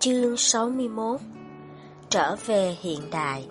Chương 61. Trở về hiện đại.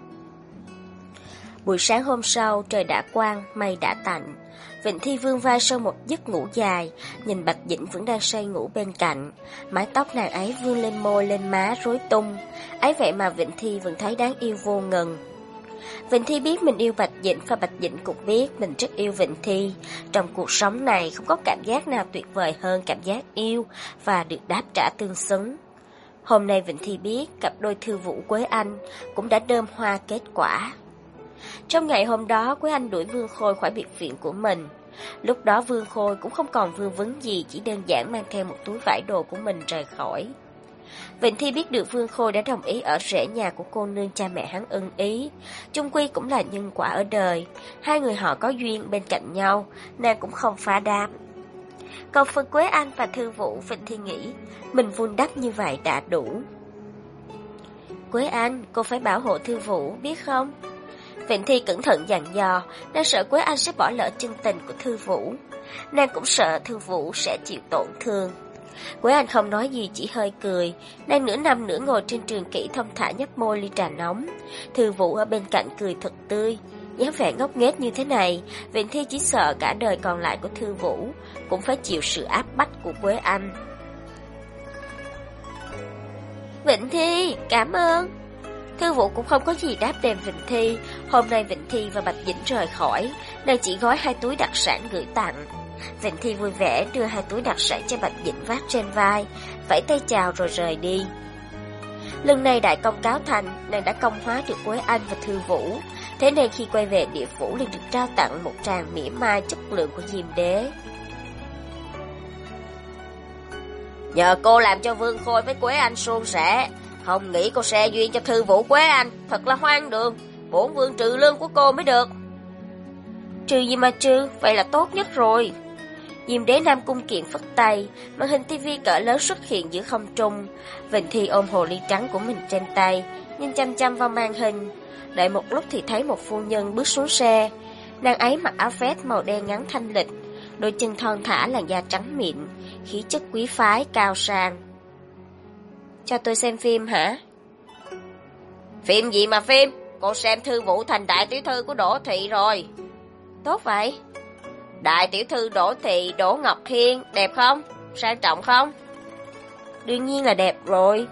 Buổi sáng hôm sau, trời đã quang, mây đã tạnh. Vịnh Thi vươn vai sau một giấc ngủ dài, nhìn Bạch Dĩnh vẫn đang say ngủ bên cạnh. Mái tóc nàng ấy vươn lên môi lên má rối tung, ấy vậy mà Vịnh Thi vẫn thấy đáng yêu vô ngần. Vịnh Thi biết mình yêu Bạch Dĩnh và Bạch Dĩnh cũng biết mình rất yêu Vịnh Thi. Trong cuộc sống này không có cảm giác nào tuyệt vời hơn cảm giác yêu và được đáp trả tương xứng. Hôm nay Vịnh Thi biết cặp đôi Thư Vũ Quế Anh cũng đã đơm hoa kết quả. Trong ngày hôm đó, Quế Anh đuổi Vương Khôi khỏi biệt viện của mình. Lúc đó Vương Khôi cũng không còn vương vấn gì, chỉ đơn giản mang theo một túi vải đồ của mình rời khỏi. Vịnh Thi biết được Vương Khôi đã đồng ý ở rễ nhà của cô nương cha mẹ hắn ưng ý. Chung quy cũng là nhân quả ở đời, hai người họ có duyên bên cạnh nhau, nàng cũng không phá đám. Còn phần Quế Anh và Thư Vũ, Vịnh Thi nghĩ mình vun đắp như vậy đã đủ. Quế Anh, cô phải bảo hộ Thư Vũ, biết không? Vịnh Thi cẩn thận dặn dò, nàng sợ Quế Anh sẽ bỏ lỡ chân tình của Thư Vũ. Nàng cũng sợ Thư Vũ sẽ chịu tổn thương. Quế Anh không nói gì, chỉ hơi cười. Nàng nửa nằm nửa ngồi trên trường kỷ thông thả nhấp môi ly trà nóng. Thư Vũ ở bên cạnh cười thật tươi. dáng vẻ ngốc nghếch như thế này, Vịnh Thi chỉ sợ cả đời còn lại của Thư Vũ cũng phải chịu sự áp bách của Quế Anh. Vịnh Thi, cảm ơn. Thư Vũ cũng không có gì đáp đền Vịnh Thi. Hôm nay Vịnh Thi và Bạch Dĩnh rời khỏi, nàng chỉ gói 2 túi đặc sản gửi tặng. Vịnh Thi vui vẻ đưa 2 túi đặc sản cho Bạch Dĩnh vác trên vai, vẫy tay chào rồi rời đi. Lần này đại công cáo thành, nàng đã công hóa được Quế Anh và Thư Vũ. Thế nên khi quay về địa phủ liền được trao tặng một tràng mỉa mai chất lượng của Diêm Đế. Nhờ cô làm cho Vương Khôi với Quế Anh suôn sẻ, không nghĩ cô sẽ duyên cho Thư Vũ Quế Anh, thật là hoang đường. Bổn vương trừ lương của cô mới được. Trừ gì mà trừ, vậy là tốt nhất rồi. Diêm Đế Nam Cung Kiện phất tay, màn hình tivi cỡ lớn xuất hiện giữa không trung. Vịnh Thi ôm hồ ly trắng của mình trên tay, nhìn chăm chăm vào màn hình. Đợi một lúc thì thấy một phu nhân bước xuống xe. Nàng ấy mặc áo vest màu đen ngắn thanh lịch, đôi chân thon thả, làn da trắng mịn, khí chất quý phái cao sang. Cho tôi xem phim hả? Phim gì mà phim? Cô xem Thư Vũ thành đại tiểu thư của Đỗ Thị rồi. Tốt vậy. Đại tiểu thư Đỗ Thị, Đỗ Ngọc Hiên, đẹp không? Sang trọng không? Đương nhiên là đẹp rồi.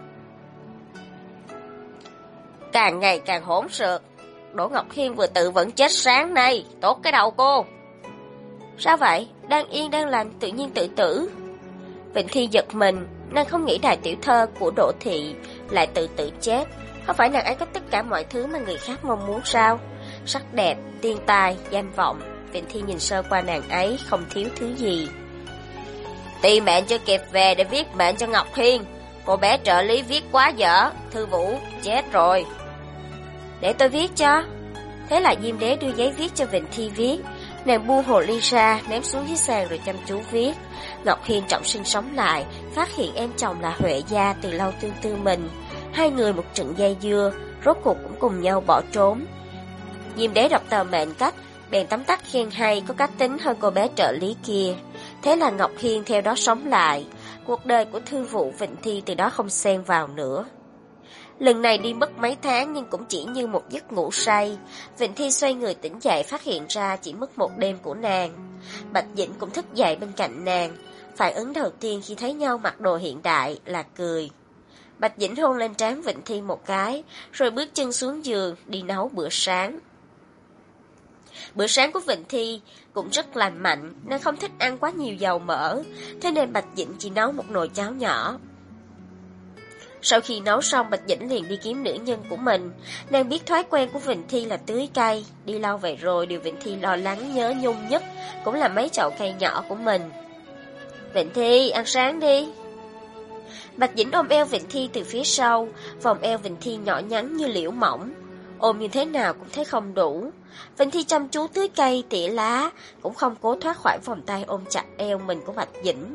Càng ngày càng hỗn xược. Đỗ Ngọc Hiên vừa tự vẫn chết sáng nay, tốt cái đầu cô. Sao vậy? Đang yên đang lành tự nhiên tự tử. Vịnh Thi giật mình, nàng không nghĩ đại tiểu thơ của Đỗ Thị lại tự tử chết. Không phải nàng ấy có tất cả mọi thứ mà người khác mong muốn sao? Sắc đẹp, tiên tài, danh vọng. Vịnh Thi nhìn sơ qua nàng ấy, không thiếu thứ gì. Ti mệnh chưa kịp về để viết mệnh cho Ngọc Hiên. Cô bé trợ lý viết quá dở. Thư Vũ chết rồi. Để tôi viết cho. Thế là Diêm Đế đưa giấy viết cho Vịnh Thi viết. Nàng buông hồ ly ra, ném xuống dưới sàn rồi chăm chú viết. Ngọc Hiên trọng sinh sống lại, phát hiện em chồng là Huệ Gia từ lâu tương tư mình. Hai người một trận dây dưa, rốt cuộc cũng cùng nhau bỏ trốn. Diêm Đế đọc tờ mệnh cách, bèn tấm tắc khen hay, có cách tính hơn cô bé trợ lý kia. Thế là Ngọc Hiên theo đó sống lại. Cuộc đời của Thư Vũ, Vịnh Thi từ đó không xen vào nữa. Lần này đi mất mấy tháng nhưng cũng chỉ như một giấc ngủ say. Vịnh Thi xoay người tỉnh dậy, phát hiện ra chỉ mất một đêm của nàng. Bạch Dĩnh cũng thức dậy bên cạnh nàng. Phản ứng đầu tiên khi thấy nhau mặc đồ hiện đại là cười. Bạch Dĩnh hôn lên trán Vịnh Thi một cái, rồi bước chân xuống giường đi nấu bữa sáng. Bữa sáng của Vịnh Thi cũng rất lành mạnh, nên không thích ăn quá nhiều dầu mỡ, thế nên Bạch Dĩnh chỉ nấu một nồi cháo nhỏ. Sau khi nấu xong, Bạch Dĩnh liền đi kiếm nữ nhân của mình. Nàng biết thói quen của Vịnh Thi là tưới cây, đi lâu vậy rồi điều Vịnh Thi lo lắng nhớ nhung nhất cũng là mấy chậu cây nhỏ của mình. Vịnh Thi, ăn sáng đi. Bạch Dĩnh ôm eo Vịnh Thi từ phía sau, vòng eo Vịnh Thi nhỏ nhắn như liễu mỏng, ôm như thế nào cũng thấy không đủ. Vịnh Thi chăm chú tưới cây tỉa lá, cũng không cố thoát khỏi vòng tay ôm chặt eo mình của Bạch Dĩnh.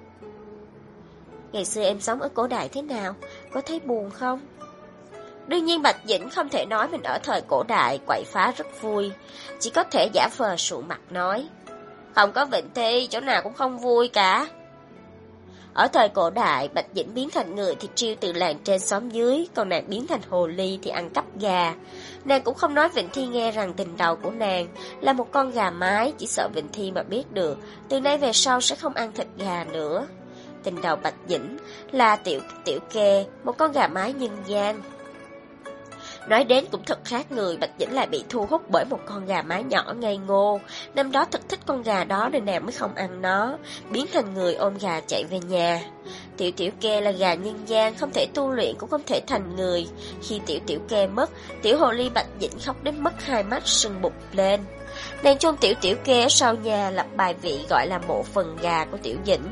Ngày xưa em sống ở cổ đại thế nào, có thấy buồn không? Đương nhiên Bạch Dĩnh không thể nói mình ở thời cổ đại quậy phá rất vui, chỉ có thể giả vờ sụ mặt nói. Không có Vịnh Thi, chỗ nào cũng không vui cả. Ở thời cổ đại, Bạch Dĩnh biến thành người thì trêu từ làng trên xóm dưới, còn nàng biến thành hồ ly thì ăn cắp gà. Nàng cũng không nói Vịnh Thi nghe rằng tình đầu của nàng là một con gà mái, chỉ sợ Vịnh Thi mà biết được, từ nay về sau sẽ không ăn thịt gà nữa. Tình đầu Bạch Dĩnh là Tiểu Kê, một con gà mái nhân gian. Nói đến cũng thật khác người, Bạch Dĩnh lại bị thu hút bởi một con gà mái nhỏ ngây ngô. Năm đó thật thích con gà đó nên nàng mới không ăn nó, biến thành người ôm gà chạy về nhà. Tiểu Kê là gà nhân gian, không thể tu luyện cũng không thể thành người. Khi Tiểu Kê mất, tiểu hồ ly Bạch Dĩnh khóc đến mất hai mắt sưng bụt lên. Nàng chôn Tiểu Kê ở sau nhà, lập bài vị gọi là mộ phần gà của Tiểu Dĩnh.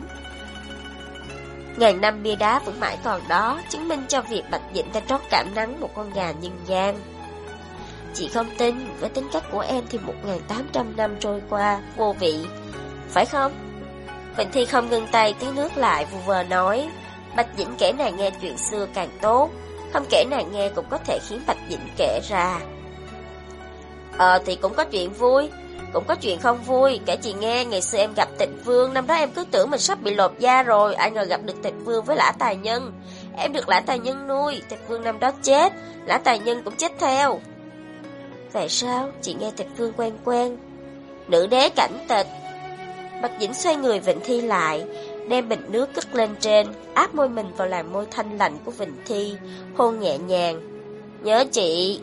Ngàn năm bia đá vẫn mãi còn đó, chứng minh cho việc Bạch Dĩnh đã trót cảm nắng một con gà nhân gian. Chị không tin, với tính cách của em thì 1800 năm trôi qua, vô vị, phải không? Vịnh Thi không ngừng tay tí nước lại, vu vơ nói. Bạch Dĩnh kể nàng nghe chuyện xưa càng tốt, không kể nàng nghe cũng có thể khiến Bạch Dĩnh kể ra. Thì cũng có chuyện vui, cũng có chuyện không vui. Kể chị nghe, ngày xưa em gặp Tịch Vương, năm đó em cứ tưởng mình sắp bị lột da rồi, ai ngờ gặp được Tịch Vương với Lã Tài Nhân. Em được Lã Tài Nhân nuôi, Tịch Vương năm đó chết, Lã Tài Nhân cũng chết theo. Vậy sao? Chị nghe Tịch Vương quen. Nữ đế Cảnh Tịch. Bạch Dĩnh xoay người Vịnh Thi lại, đem bình nước cất lên trên, áp môi mình vào làn môi thanh lạnh của Vịnh Thi, hôn nhẹ nhàng. Nhớ chị.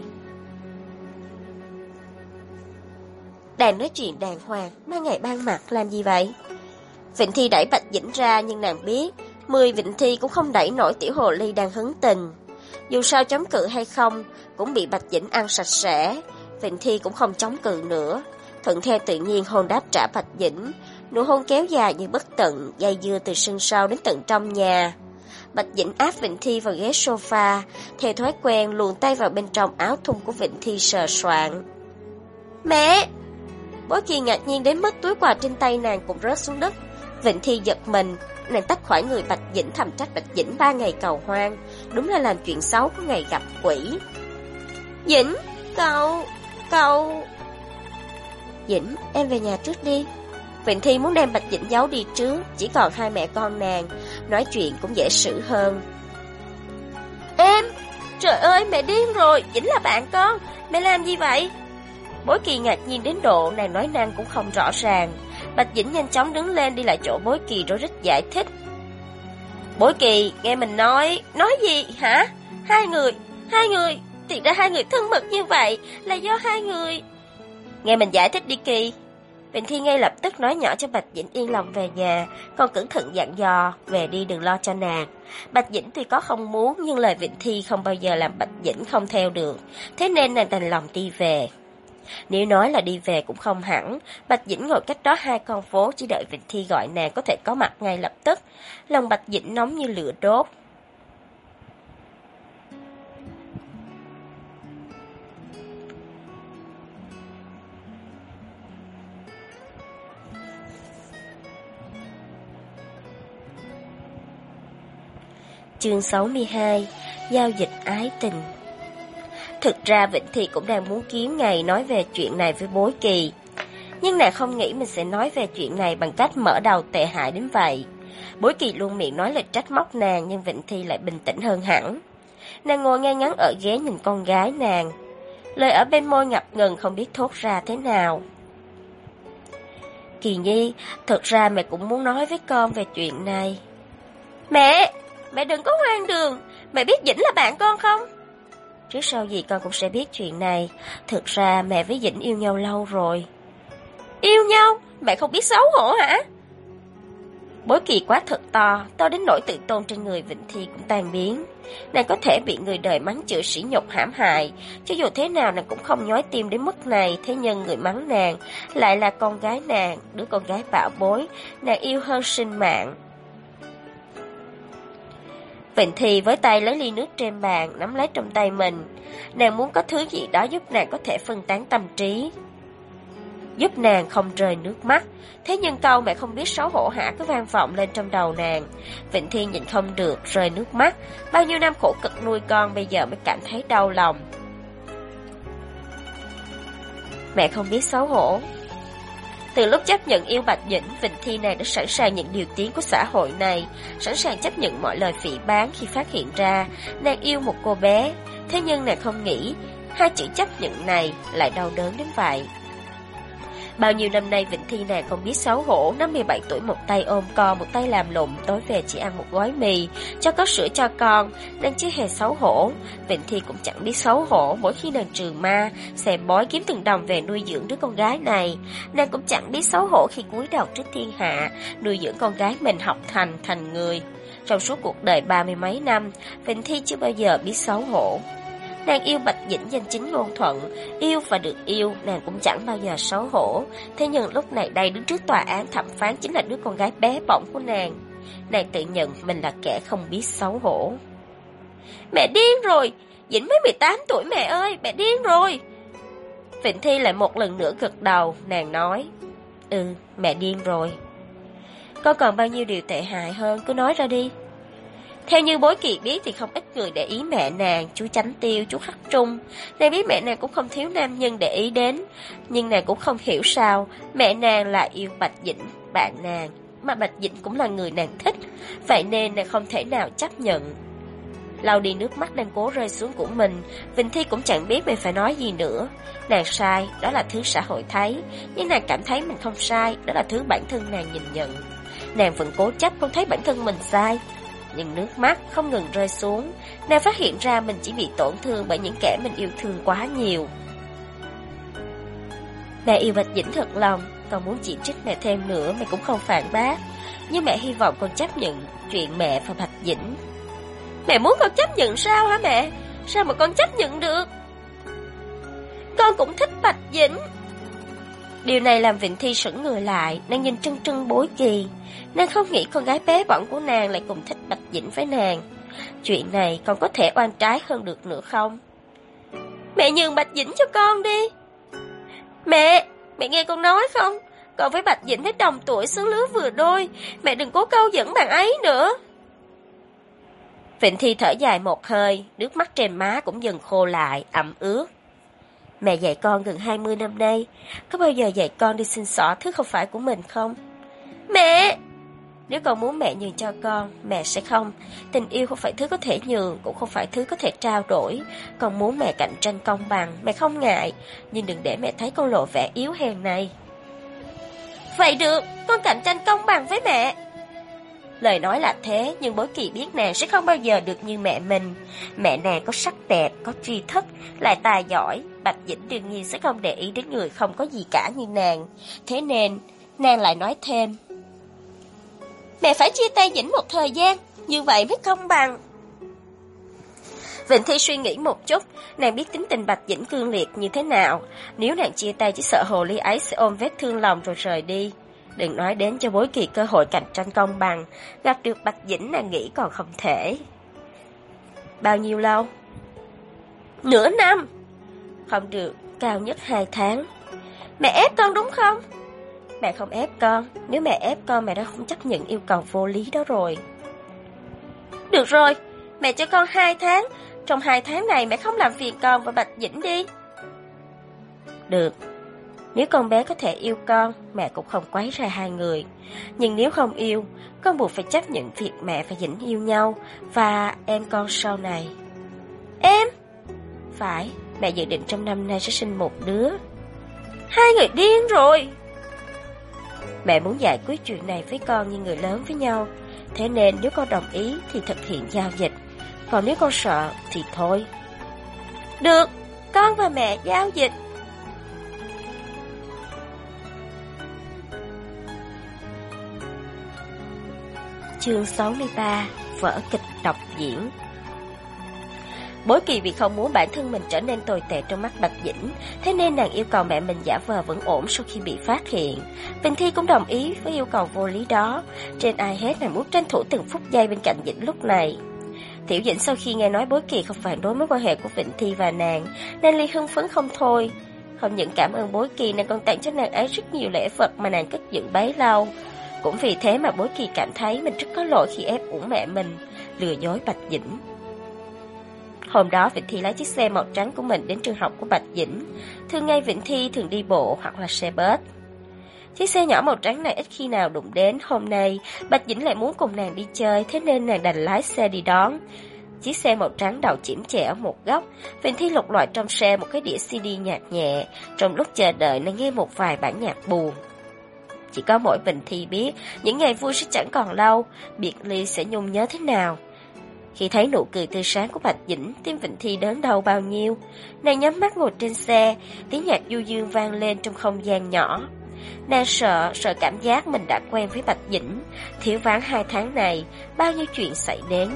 Đang nói chuyện đàng hoàng, ban ngày ban mặt làm gì vậy? Vịnh Thi đẩy Bạch Dĩnh ra, nhưng nàng biết 10 Vịnh Thi cũng không đẩy nổi tiểu hồ ly đang hứng tình. Dù sao chống cự hay không, cũng bị Bạch Dĩnh ăn sạch sẽ. Vịnh Thi cũng không chống cự nữa, thuận theo tự nhiên hôn đáp trả Bạch Dĩnh. Nụ hôn kéo dài như bất tận, dây dưa từ sân sau đến tận trong nhà. Bạch Dĩnh áp Vịnh Thi vào ghế sofa, theo thói quen luồn tay vào bên trong áo thun của Vịnh Thi sờ soạng. Mẹ! Bối Kỳ ngạc nhiên đến mức túi quà trên tay nàng cũng rớt xuống đất. Vịnh Thi giật mình, nàng tách khỏi người Bạch Dĩnh, thầm trách Bạch Dĩnh 3 ngày cầu hoang, đúng là làm chuyện xấu có ngày gặp quỷ. Dĩnh, cậu... Dĩnh, em về nhà trước đi. Vịnh Thi muốn đem Bạch Dĩnh giấu đi trước, chỉ còn hai mẹ con nàng, nói chuyện cũng dễ xử hơn. Em, trời ơi mẹ điên rồi, Dĩnh là bạn con, mẹ làm gì vậy? Bối Kỳ ngạc nhiên đến độ nàng nói năng cũng không rõ ràng. Bạch Dĩnh nhanh chóng đứng lên đi lại chỗ Bối Kỳ rối rít giải thích. Bối Kỳ, nghe mình nói gì hả? Hai người, thì ra hai người thân mật như vậy là do hai người. Nghe mình giải thích đi Kỳ. Vịnh Thi ngay lập tức nói nhỏ cho Bạch Dĩnh yên lòng về nhà, còn cẩn thận dặn dò, về đi đừng lo cho nàng. Bạch Dĩnh tuy có không muốn, nhưng lời Vịnh Thi không bao giờ làm Bạch Dĩnh không theo được, thế nên nàng đành lòng đi về. Nếu nói là đi về cũng không hẳn, Bạch Dĩnh ngồi cách đó 2 con phố, chỉ đợi Vịnh Thi gọi nàng có thể có mặt ngay lập tức. Lòng Bạch Dĩnh nóng như lửa đốt. Chương 62: Giao dịch ái tình. Thực ra Vịnh Thi cũng đang muốn kiếm ngày nói về chuyện này với Bối Kỳ, nhưng nàng không nghĩ mình sẽ nói về chuyện này bằng cách mở đầu tệ hại đến vậy. Bối Kỳ luôn miệng nói lời trách móc nàng, nhưng Vịnh Thi lại bình tĩnh hơn hẳn. Nàng ngồi ngay ngắn ở ghế nhìn con gái nàng, lời ở bên môi ngập ngừng không biết thốt ra thế nào. Kỳ Nhi, thực ra mẹ cũng muốn nói với con về chuyện này. Mẹ đừng có hoang đường, mẹ biết Dĩnh là bạn con không? Trước sau gì con cũng sẽ biết chuyện này. Thực ra mẹ với Dĩnh yêu nhau lâu rồi. Yêu nhau? Mẹ không biết xấu hổ hả? Bối Kỳ quát thật to đến nỗi tự tôn trên người Vịnh Thi cũng tan biến. Nàng có thể bị người đời mắng chửi sỉ nhục hãm hại, cho dù thế nào nàng cũng không nhói tim đến mức này. Thế nhưng người mắng nàng lại là con gái nàng, đứa con gái bảo bối nàng yêu hơn sinh mạng. Vịnh Thi với tay lấy ly nước trên bàn, nắm lấy trong tay mình. Nàng muốn có thứ gì đó giúp nàng có thể phân tán tâm trí, giúp nàng không rơi nước mắt. Thế nhưng câu mẹ không biết xấu hổ hả cứ vang vọng lên trong đầu nàng. Vịnh Thi nhìn không được rơi nước mắt. Bao nhiêu năm khổ cực nuôi con bây giờ mới cảm thấy đau lòng. Mẹ không biết xấu hổ. Từ lúc chấp nhận yêu Bạch Dĩnh, Vịnh Thi nàng đã sẵn sàng những điều tiếng của xã hội này, sẵn sàng chấp nhận mọi lời phỉ báng khi phát hiện ra nàng yêu một cô bé. Thế nhưng nàng không nghĩ hai chữ chấp nhận này lại đau đớn đến vậy. Bao nhiêu năm nay Vịnh Thi nàng không biết xấu hổ, năm 17 tuổi một tay ôm con, một tay làm lụng, tối về chỉ ăn một gói mì, cho có sữa cho con, nàng chưa hề xấu hổ. Vịnh Thi cũng chẳng biết xấu hổ mỗi khi nàng trừ ma, xem bói kiếm từng đồng về nuôi dưỡng đứa con gái này. Nàng cũng chẳng biết xấu hổ khi cúi đầu trước thiên hạ, nuôi dưỡng con gái mình học thành người. Trong suốt cuộc đời 30 mấy năm, Vịnh Thi chưa bao giờ biết xấu hổ. Nàng yêu Bạch Dĩnh danh chính ngôn thuận, yêu và được yêu, nàng cũng chẳng bao giờ xấu hổ. Thế nhưng lúc này đây đứng trước tòa án thẩm phán chính là đứa con gái bé bỏng của nàng. Nàng tự nhận mình là kẻ không biết xấu hổ. Mẹ điên rồi, Dĩnh mới 18 tuổi mẹ ơi, mẹ điên rồi. Vịnh Thi lại một lần nữa gật đầu, nàng nói, mẹ điên rồi. Con còn bao nhiêu điều tệ hại hơn, cứ nói ra đi. Theo như Bối Kỳ biết thì không ít người để ý mẹ nàng, chú Chánh Tiêu, chú Khắc Trung. Nàng biết mẹ nàng cũng không thiếu nam nhân để ý đến, nhưng nàng cũng không hiểu sao mẹ nàng lại yêu Bạch Dĩnh, bạn nàng, mà Bạch Dĩnh cũng là người nàng thích, vậy nên nàng không thể nào chấp nhận. Lau đi nước mắt đang cố rơi xuống của mình, Vịnh Thi cũng chẳng biết mình phải nói gì nữa. Nàng sai, đó là thứ xã hội thấy, nhưng nàng cảm thấy mình không sai, đó là thứ bản thân nàng nhìn nhận. Nàng vẫn cố chấp không thấy bản thân mình sai, nhưng nước mắt không ngừng rơi xuống. Nàng phát hiện ra mình chỉ bị tổn thương bởi những kẻ mình yêu thương quá nhiều. Mẹ yêu Bạch Dĩnh thật lòng, con muốn chỉ trích mẹ thêm nữa mẹ cũng không phản bác, nhưng mẹ hy vọng con chấp nhận chuyện mẹ và Bạch Dĩnh. Mẹ muốn con chấp nhận sao hả mẹ? Sao mà con chấp nhận được? Con cũng thích Bạch Dĩnh. Điều này làm Vịnh Thi sững người lại, nàng nhìn trân trân Bối Kỳ. Nàng không nghĩ con gái bé bỏng của nàng lại cùng thích Bạch Dĩnh với nàng. Chuyện này còn có thể oan trái hơn được nữa không? Mẹ nhường Bạch Dĩnh cho con đi. Mẹ nghe con nói không? Con với Bạch Dĩnh với đồng tuổi xứng lứa vừa đôi, mẹ đừng cố câu dẫn bạn ấy nữa. Vịnh Thi thở dài một hơi, nước mắt trên má cũng dần khô lại, ẩm ướt. Mẹ dạy con gần 20 năm nay, có bao giờ dạy con đi xin xỏ thứ không phải của mình không? Mẹ! Nếu con muốn mẹ nhường cho con, mẹ sẽ không. Tình yêu không phải thứ có thể nhường, cũng không phải thứ có thể trao đổi. Con muốn mẹ cạnh tranh công bằng, mẹ không ngại, nhưng đừng để mẹ thấy con lộ vẻ yếu hèn này. Vậy được, con cạnh tranh công bằng với mẹ. Lời nói là thế, nhưng Bối Kỳ biết nàng sẽ không bao giờ được như mẹ mình. Mẹ nàng có sắc đẹp, có tri thức, lại tài giỏi. Bạch Dĩnh đương nhiên sẽ không để ý đến người không có gì cả như nàng. Thế nên, nàng lại nói thêm. Mẹ phải chia tay Dĩnh một thời gian, như vậy mới công bằng. Vịnh Thi suy nghĩ một chút, nàng biết tính tình Bạch Dĩnh cương liệt như thế nào. Nếu nàng chia tay chỉ sợ hồ ly ấy sẽ ôm vết thương lòng rồi rời đi. Đừng nói đến cho Bối Kỳ cơ hội cạnh tranh công bằng, gặp được Bạch Dĩnh nàng nghĩ còn không thể. Bao nhiêu lâu? Nửa năm. Không được, cao nhất 2 tháng. Mẹ ép con đúng không? Mẹ không ép con, nếu mẹ ép con mẹ đã không chấp nhận yêu cầu vô lý đó rồi. Được rồi, mẹ cho con 2 tháng, trong 2 tháng này mẹ không làm phiền con và Bạch Dĩnh đi. Được. Nếu con bé có thể yêu con, mẹ cũng không quấy rầy hai người. Nhưng nếu không yêu, con buộc phải chấp nhận việc mẹ và Dĩnh yêu nhau và em con sau này. Em? Phải, mẹ dự định trong năm nay sẽ sinh một đứa. Hai người điên rồi. Mẹ muốn giải quyết chuyện này với con như người lớn với nhau. Thế nên nếu con đồng ý thì thực hiện giao dịch. Còn nếu con sợ thì thôi. Được, con và mẹ giao dịch. Chương 63. Vở kịch đọc diễn. Bối Kỳ vì không muốn bản thân mình trở nên tồi tệ trong mắt Bạch Dĩnh, thế nên nàng yêu cầu mẹ mình giả vờ vẫn ổn sau khi bị phát hiện. Vịnh Thi cũng đồng ý với yêu cầu vô lý đó. Trên ai hết nàng muốn tranh thủ từng phút giây bên cạnh Dĩnh lúc này. Tiểu Dĩnh sau khi nghe nói Bối Kỳ không phản đối mối quan hệ của Vịnh Thi và nàng, nên ly hưng phấn không thôi. Không những cảm ơn Bối Kỳ, nàng còn tặng cho nàng ấy rất nhiều lễ vật mà nàng cất giữ bấy lâu. Cũng vì thế mà Bối Kỳ cảm thấy mình rất có lỗi khi ép uổng mẹ mình, lừa dối Bạch Dĩnh. Hôm đó Vịnh Thi lái chiếc xe màu trắng của mình đến trường học của Bạch Dĩnh. Thường ngày Vịnh Thi thường đi bộ hoặc là xe bus. Chiếc xe nhỏ màu trắng này ít khi nào đụng đến. Hôm nay Bạch Dĩnh lại muốn cùng nàng đi chơi, thế nên nàng đành lái xe đi đón. Chiếc xe màu trắng đậu chỉm chệ ở một góc. Vịnh Thi lục lọi trong xe một cái đĩa CD nhạc nhẹ. Trong lúc chờ đợi nàng nghe một vài bản nhạc buồn. Chỉ có mỗi Vịnh Thi biết những ngày vui sẽ chẳng còn lâu, biệt ly sẽ nhung nhớ thế nào. Khi thấy nụ cười tươi sáng của Bạch Dĩnh, tim Vịnh Thi đớn đau bao nhiêu. Nàng nhắm mắt ngồi trên xe, tiếng nhạc du dương vang lên trong không gian nhỏ. Nàng sợ cảm giác mình đã quen với Bạch Dĩnh. Thiếu vắng 2 tháng này, bao nhiêu chuyện xảy đến.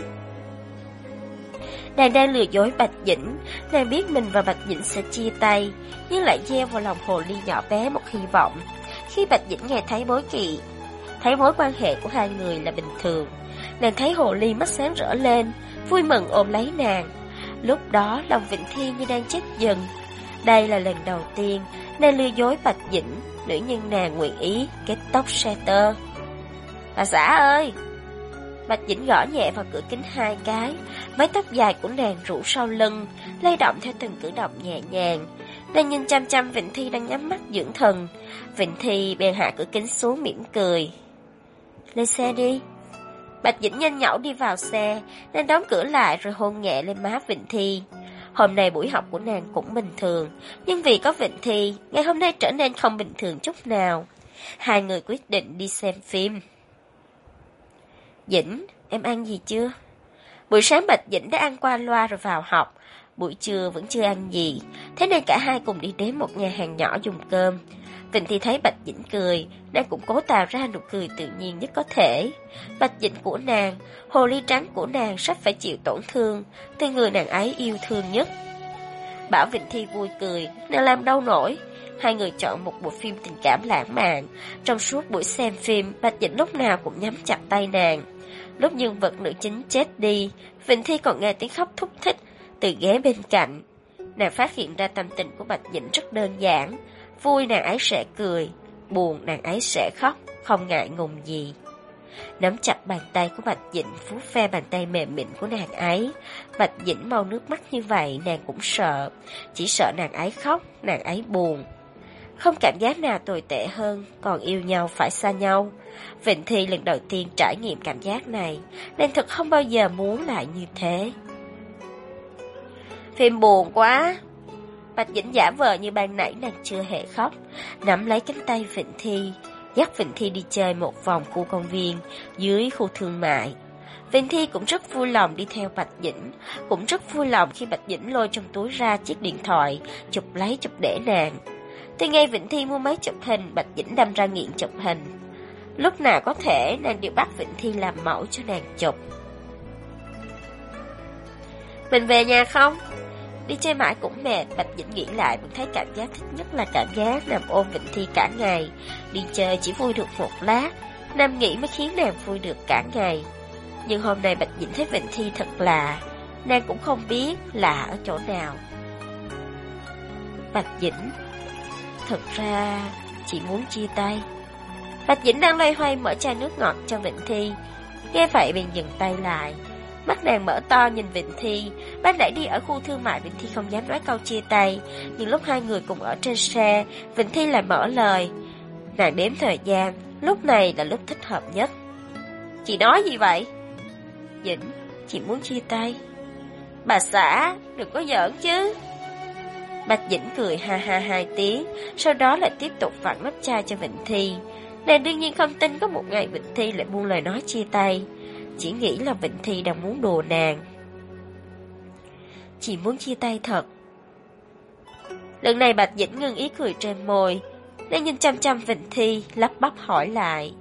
Nàng đang lừa dối Bạch Dĩnh. Nàng biết mình và Bạch Dĩnh sẽ chia tay, nhưng lại gieo vào lòng hồ ly nhỏ bé một hy vọng. Khi Bạch Dĩnh nghe thấy mối quan hệ của hai người là bình thường, nàng thấy hồ ly mắt sáng rỡ lên, vui mừng ôm lấy nàng. Lúc đó lòng Vịnh Thi như đang chết dần. Đây là lần đầu tiên nàng lừa dối Bạch Dĩnh. Nữ nhân nàng nguyện ý kết tóc xe tơ. Bà xã ơi! Bạch Dĩnh gõ nhẹ vào cửa kính 2 cái. Mái tóc dài của nàng rủ sau lưng, lay động theo từng cử động nhẹ nhàng. Nàng nhìn chăm chăm Vịnh Thi đang nhắm mắt dưỡng thần. Vịnh Thi bèn hạ cửa kính xuống mỉm cười. Lên xe đi. Bạch Dĩnh nhanh nhảu đi vào xe. Nàng đóng cửa lại rồi hôn nhẹ lên má Vịnh Thi. Hôm nay buổi học của nàng cũng bình thường, nhưng vì có Vịnh Thi, ngày hôm nay trở nên không bình thường chút nào. Hai người quyết định đi xem phim. Dĩnh, em ăn gì chưa? Buổi sáng Bạch Dĩnh đã ăn qua loa rồi vào học. Buổi trưa vẫn chưa ăn gì, thế nên cả hai cùng đi đến một nhà hàng nhỏ dùng cơm. Vịnh Thi thấy Bạch Dĩnh cười, nàng cũng cố tạo ra nụ cười tự nhiên nhất có thể. Bạch Dĩnh của nàng, hồ ly trắng của nàng sắp phải chịu tổn thương từ người nàng ấy yêu thương nhất. Bảo Vịnh Thi vui cười, nàng làm đâu nổi. Hai người chọn một bộ phim tình cảm lãng mạn. Trong suốt buổi xem phim, Bạch Dĩnh lúc nào cũng nhắm chặt tay nàng. Lúc nhân vật nữ chính chết đi, Vịnh Thi còn nghe tiếng khóc thúc thích từ ghế bên cạnh. Nàng phát hiện ra tâm tình của Bạch Dĩnh rất đơn giản. Vui nàng ấy sẽ cười, buồn nàng ấy sẽ khóc, không ngại ngùng gì. Nắm chặt bàn tay của Bạch Dĩnh, vuốt ve bàn tay mềm mịn của nàng ấy. Bạch Dĩnh mau nước mắt như vậy nàng cũng sợ. Chỉ sợ nàng ấy khóc, nàng ấy buồn. Không cảm giác nào tồi tệ hơn, còn yêu nhau phải xa nhau. Vịnh Thi lần đầu tiên trải nghiệm cảm giác này, nên thật không bao giờ muốn lại như thế. Phim buồn quá. Bạch Dĩnh giả vờ như ban nãy nàng chưa hề khóc, nắm lấy cánh tay Vịnh Thi, dắt Vịnh Thi đi chơi một vòng khu công viên dưới khu thương mại. Vịnh Thi cũng rất vui lòng đi theo Bạch Dĩnh, cũng rất vui lòng khi Bạch Dĩnh lôi trong túi ra chiếc điện thoại, chụp lấy chụp để nàng. Từ ngày Vịnh Thi mua máy chụp hình, Bạch Dĩnh đâm ra nghiện chụp hình. Lúc nào có thể, nàng đều bắt Vịnh Thi làm mẫu cho nàng chụp. Mình về nhà không? Đi chơi mãi cũng mệt, Bạch Dĩnh nghĩ lại vẫn thấy cảm giác thích nhất là cảm giác nằm ôm Vịnh Thi cả ngày. Đi chơi chỉ vui được một lát, nằm nghỉ mới khiến nàng vui được cả ngày. Nhưng hôm nay Bạch Dĩnh thấy Vịnh Thi thật lạ, nàng cũng không biết lạ ở chỗ nào. Bạch Dĩnh, thật ra chị muốn chia tay. Bạch Dĩnh đang loay hoay mở chai nước ngọt cho Vịnh Thi, nghe vậy bèn dừng tay lại. Mắt nàng mở to nhìn Vịnh Thi. Ban nãy đi ở khu thương mại, Vịnh Thi không dám nói câu chia tay, nhưng lúc hai người cùng ở trên xe, Vịnh Thi lại mở lời. Nàng đếm thời gian, lúc này là lúc thích hợp nhất. Chị nói gì vậy? Dĩnh, chị muốn chia tay. Bà xã, đừng có giỡn chứ. Bạch Dĩnh cười ha ha 2 tiếng, sau đó lại tiếp tục vặn nắp chai cho Vịnh Thi. Nàng đương nhiên không tin có một ngày Vịnh Thi lại buông lời nói chia tay, chỉ nghĩ là Vịnh Thi đang muốn đùa nàng. Chị muốn chia tay thật. Lần này Bạch Dĩnh ngưng ý cười trên môi. Nàng nhìn chăm chăm Vịnh Thi, lắp bắp hỏi lại.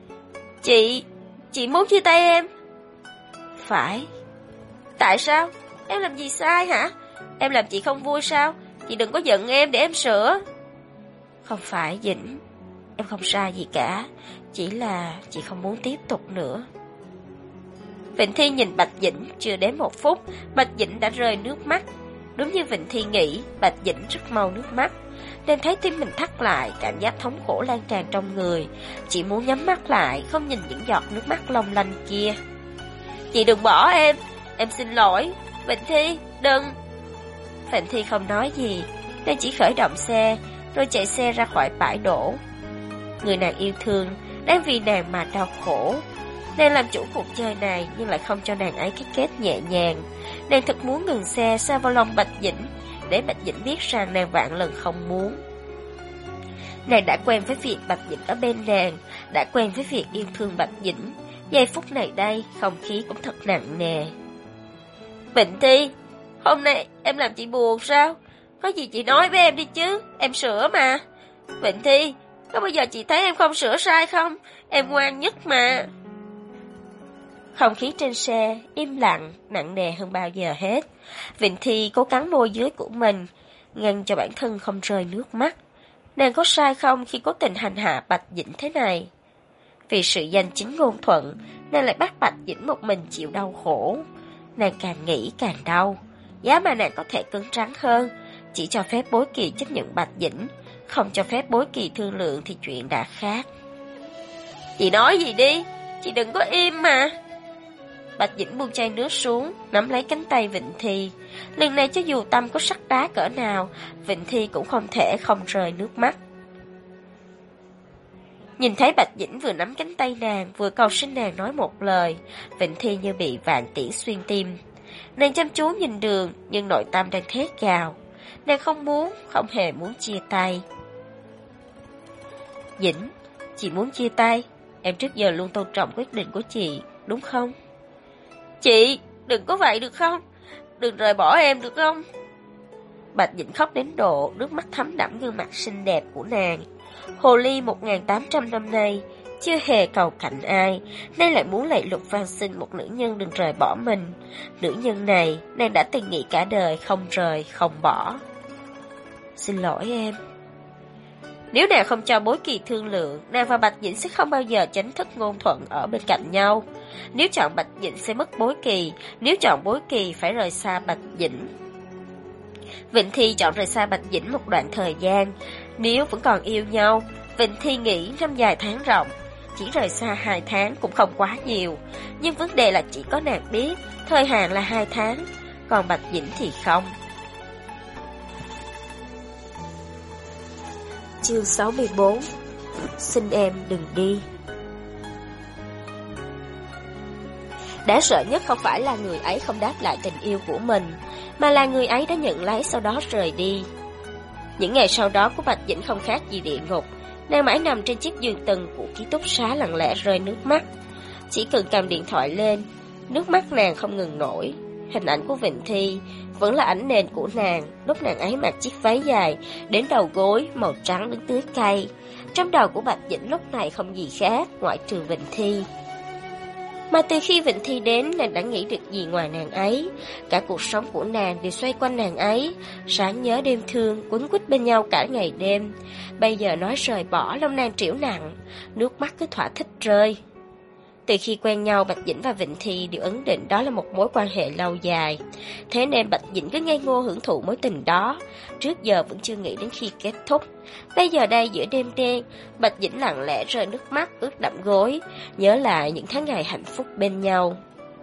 Chị muốn chia tay em? Phải. Tại sao? Em làm gì sai hả? Em làm chị không vui sao? Chị đừng có giận em để em sửa. Không phải Dĩnh, em không sai gì cả, chỉ là chị không muốn tiếp tục nữa. Vịnh Thi nhìn Bạch Dĩnh, chưa đến 1 phút, Bạch Dĩnh đã rơi nước mắt. Đúng như Vịnh Thi nghĩ, Bạch Dĩnh rất mau nước mắt. Nên thấy tim mình thắt lại, cảm giác thống khổ lan tràn trong người. Chị muốn nhắm mắt lại, không nhìn những giọt nước mắt long lanh kia. Chị đừng bỏ em xin lỗi. Vịnh Thi, đừng. Vịnh Thi không nói gì, nên chỉ khởi động xe, rồi chạy xe ra khỏi bãi đổ. Người nàng yêu thương đang vì nàng mà đau khổ. Nàng làm chủ cuộc chơi này nhưng lại không cho nàng ấy cái kết nhẹ nhàng. Nàng thật muốn ngừng xe xa vào lòng Bạch Dĩnh, để Bạch Dĩnh biết rằng nàng vạn lần không muốn. Nàng đã quen với việc Bạch Dĩnh ở bên nàng, đã quen với việc yêu thương Bạch Dĩnh. Giây phút này đây, không khí cũng thật nặng nề. Vịnh Thi, hôm nay em làm chị buồn sao? Có gì chị nói với em đi chứ, em sửa mà. Vịnh Thi, có bao giờ chị thấy em không sửa sai không? Em ngoan nhất mà. Không khí trên xe im lặng, nặng nề hơn bao giờ hết. Vịnh Thi cố cắn môi dưới của mình, ngăn cho bản thân không rơi nước mắt. Nàng có sai không khi cố tình hành hạ Bạch Dĩnh thế này? Vì sự danh chính ngôn thuận, nàng lại bắt Bạch Dĩnh một mình chịu đau khổ. Nàng càng nghĩ càng đau. Giá mà nàng có thể cứng rắn hơn, chỉ cho phép Bối Kỳ chấp nhận Bạch Dĩnh, không cho phép Bối Kỳ thương lượng thì chuyện đã khác. Chị nói gì đi, chị đừng có im mà. Bạch Dĩnh buông chai nước xuống, nắm lấy cánh tay Vịnh Thi. Lần này cho dù tâm có sắt đá cỡ nào, Vịnh Thi cũng không thể không rơi nước mắt. Nhìn thấy Bạch Dĩnh vừa nắm cánh tay nàng, vừa cầu xin nàng nói một lời, Vịnh Thi như bị vạn tiễn xuyên tim. Nàng chăm chú nhìn đường, nhưng nội tâm đang thét gào. Nàng không hề muốn chia tay. Dĩnh, chị muốn chia tay. Em trước giờ luôn tôn trọng quyết định của chị, đúng không? Chị, đừng có vậy được không? Đừng rời bỏ em được không? Bạch Dĩnh khóc đến độ nước mắt thấm đẫm gương mặt xinh đẹp của nàng. Hồ ly 1800 năm nay chưa hề cầu cạnh ai, nay lại muốn lạy lục van xin một nữ nhân đừng rời bỏ mình. Nữ nhân này nàng đã từng nghĩ cả đời không rời không bỏ. Xin lỗi em. Nếu nàng không cho Bối Kỳ thương lượng, nàng và Bạch Dĩnh sẽ không bao giờ chính thức ngôn thuận ở bên cạnh nhau. Nếu chọn Bạch Dĩnh sẽ mất Bối Kỳ, nếu chọn Bối Kỳ phải rời xa Bạch Dĩnh. Vịnh Thi chọn rời xa Bạch Dĩnh một đoạn thời gian. Nếu vẫn còn yêu nhau, Vịnh Thi nghĩ năm dài tháng rộng, chỉ rời xa 2 tháng cũng không quá nhiều. Nhưng vấn đề là chỉ có nàng biết, thời hạn là 2 tháng, còn Bạch Dĩnh thì không. Chương 64. Xin em đừng đi. Đáng sợ nhất không phải là người ấy không đáp lại tình yêu của mình, mà là người ấy đã nhận lấy sau đó rời đi. Những ngày sau đó của Bạch Dĩnh không khác gì địa ngục. Nàng mãi nằm trên chiếc giường tầng của ký túc xá lặng lẽ rơi nước mắt. Chỉ cần cầm điện thoại lên, nước mắt nàng không ngừng nổi. Hình ảnh của Vịnh Thi vẫn là ảnh nền của nàng, lúc nàng ấy mặc chiếc váy dài đến đầu gối màu trắng đứng tưới cây. Trong đầu của Bạch Dĩnh lúc này không gì khác ngoại trừ Vịnh Thi. Mà từ khi Vịnh Thi đến, nàng đã nghĩ được gì ngoài nàng ấy. Cả cuộc sống của nàng đều xoay quanh nàng ấy. Sáng nhớ đêm thương, quấn quýt bên nhau cả ngày đêm. Bây giờ nói rời bỏ, lòng nàng trĩu nặng, nước mắt cứ thỏa thích rơi. Từ khi quen nhau, Bạch Dĩnh và Vịnh Thi đều ấn định đó là một mối quan hệ lâu dài. Thế nên Bạch Dĩnh cứ ngây ngô hưởng thụ mối tình đó, trước giờ vẫn chưa nghĩ đến khi kết thúc. Bây giờ đây giữa đêm đen, Bạch Dĩnh lặng lẽ rơi nước mắt ướt đẫm gối, nhớ lại những tháng ngày hạnh phúc bên nhau.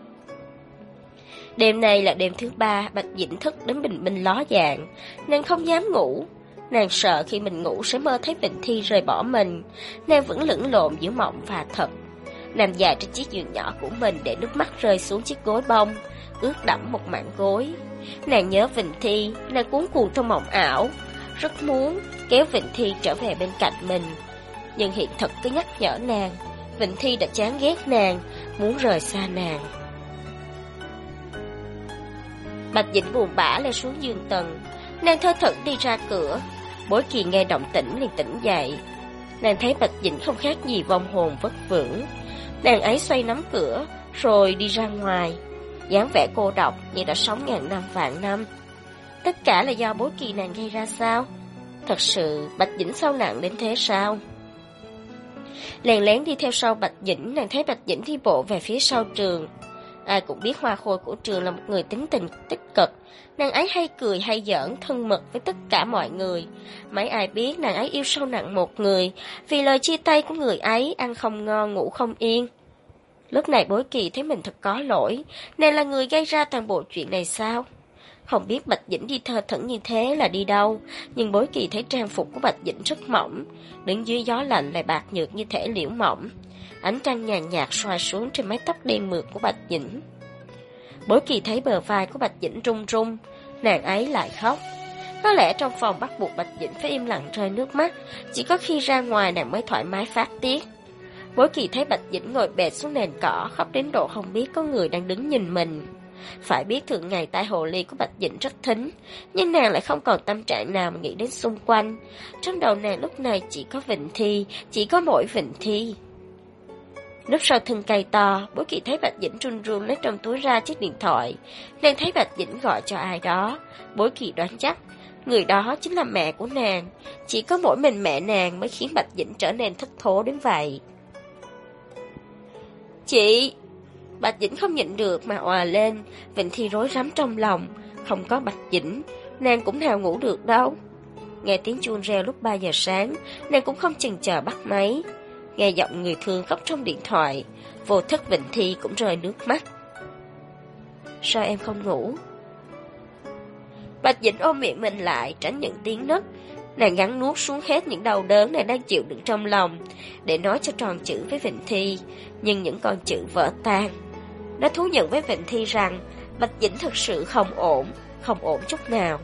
Đêm này là đêm thứ 3, Bạch Dĩnh thức đến bình minh ló dạng. Nàng không dám ngủ. Nàng sợ khi mình ngủ sẽ mơ thấy Vịnh Thi rời bỏ mình. Nàng vẫn lẫn lộn giữa mộng và thật. Nằm dài trên chiếc giường nhỏ của mình để nước mắt rơi xuống chiếc gối bông, ướt đẫm một mảng gối. Nàng nhớ Vịnh Thi, nàng cuống cuồng trong mộng ảo, rất muốn kéo Vịnh Thi trở về bên cạnh mình. Nhưng hiện thực cứ nhắc nhở nàng, Vịnh Thi đã chán ghét nàng, muốn rời xa nàng. Bạch Dĩnh buồn bã leo xuống giường tầng, nàng thơ thẩn đi ra cửa. Bối Kỳ nghe động tĩnh liền tỉnh dậy. Nàng thấy Bạch Dĩnh không khác gì vong hồn vất vưởng. Nàng ấy xoay nắm cửa, rồi đi ra ngoài. dáng vẻ cô độc như đã sống ngàn năm vạn năm. Tất cả là do Bối Kỳ nàng gây ra sao? Thật sự Bạch Dĩnh sâu nặng đến thế sao? Lén lén đi theo sau Bạch Dĩnh, nàng thấy Bạch Dĩnh đi bộ về phía sau trường. Ai cũng biết Hoa Khôi của trường là một người tính tình tích cực. Nàng ấy hay cười hay giỡn, thân mật với tất cả mọi người. Mấy ai biết nàng ấy yêu sâu nặng một người, vì lời chia tay của người ấy, ăn không ngon, ngủ không yên. Lúc này Bối Kỳ thấy mình thật có lỗi, nàng là người gây ra toàn bộ chuyện này sao? Không biết Bạch Dĩnh đi thơ thẩn như thế là đi đâu, nhưng Bối Kỳ thấy trang phục của Bạch Dĩnh rất mỏng, đứng dưới gió lạnh lại bạc nhược như thể liễu mỏng. Ánh trăng nhàn nhạt soi xuống trên mái tóc đen mượt của Bạch Dĩnh. Bối Kỳ thấy bờ vai của Bạch Dĩnh run run, nàng ấy lại khóc. Có lẽ trong phòng bắt buộc Bạch Dĩnh phải im lặng rơi nước mắt, chỉ có khi ra ngoài nàng mới thoải mái phát tiết. Bối Kỳ thấy Bạch Dĩnh ngồi bệt xuống nền cỏ, khóc đến độ không biết có người đang đứng nhìn mình. Phải biết thường ngày tai hồ ly của Bạch Dĩnh rất thính, nhưng nàng lại không còn tâm trạng nào mà nghĩ đến xung quanh. Trong đầu nàng lúc này chỉ có Vịnh Thi, chỉ có mỗi Vịnh Thi. Núp sau thân cây to, Bối Kỳ thấy Bạch Dĩnh run run lấy trong túi ra chiếc điện thoại. Nàng thấy Bạch Dĩnh gọi cho ai đó, Bối Kỳ đoán chắc người đó chính là mẹ của nàng. Chỉ có mỗi mình mẹ nàng mới khiến Bạch Dĩnh trở nên thất thố đến vậy. Chị! Bạch Dĩnh không nhịn được mà òa lên. Vịnh Thi rối rắm trong lòng. Không có Bạch Dĩnh, nàng cũng nào ngủ được đâu. Nghe tiếng chuông reo lúc 3 giờ sáng, nàng cũng không chần chờ bắt máy. Nghe giọng người thương khóc trong điện thoại, vô thức Vịnh Thi cũng rơi nước mắt. Sao em không ngủ? Bạch Dĩnh ôm miệng mình lại, tránh những tiếng nấc. Nàng gắng nuốt xuống hết những đau đớn nàng đang chịu đựng trong lòng, để nói cho tròn chữ với Vịnh Thi, nhưng những con chữ vỡ tan. Nó thú nhận với Vịnh Thi rằng Bạch Dĩnh thực sự không ổn chút nào.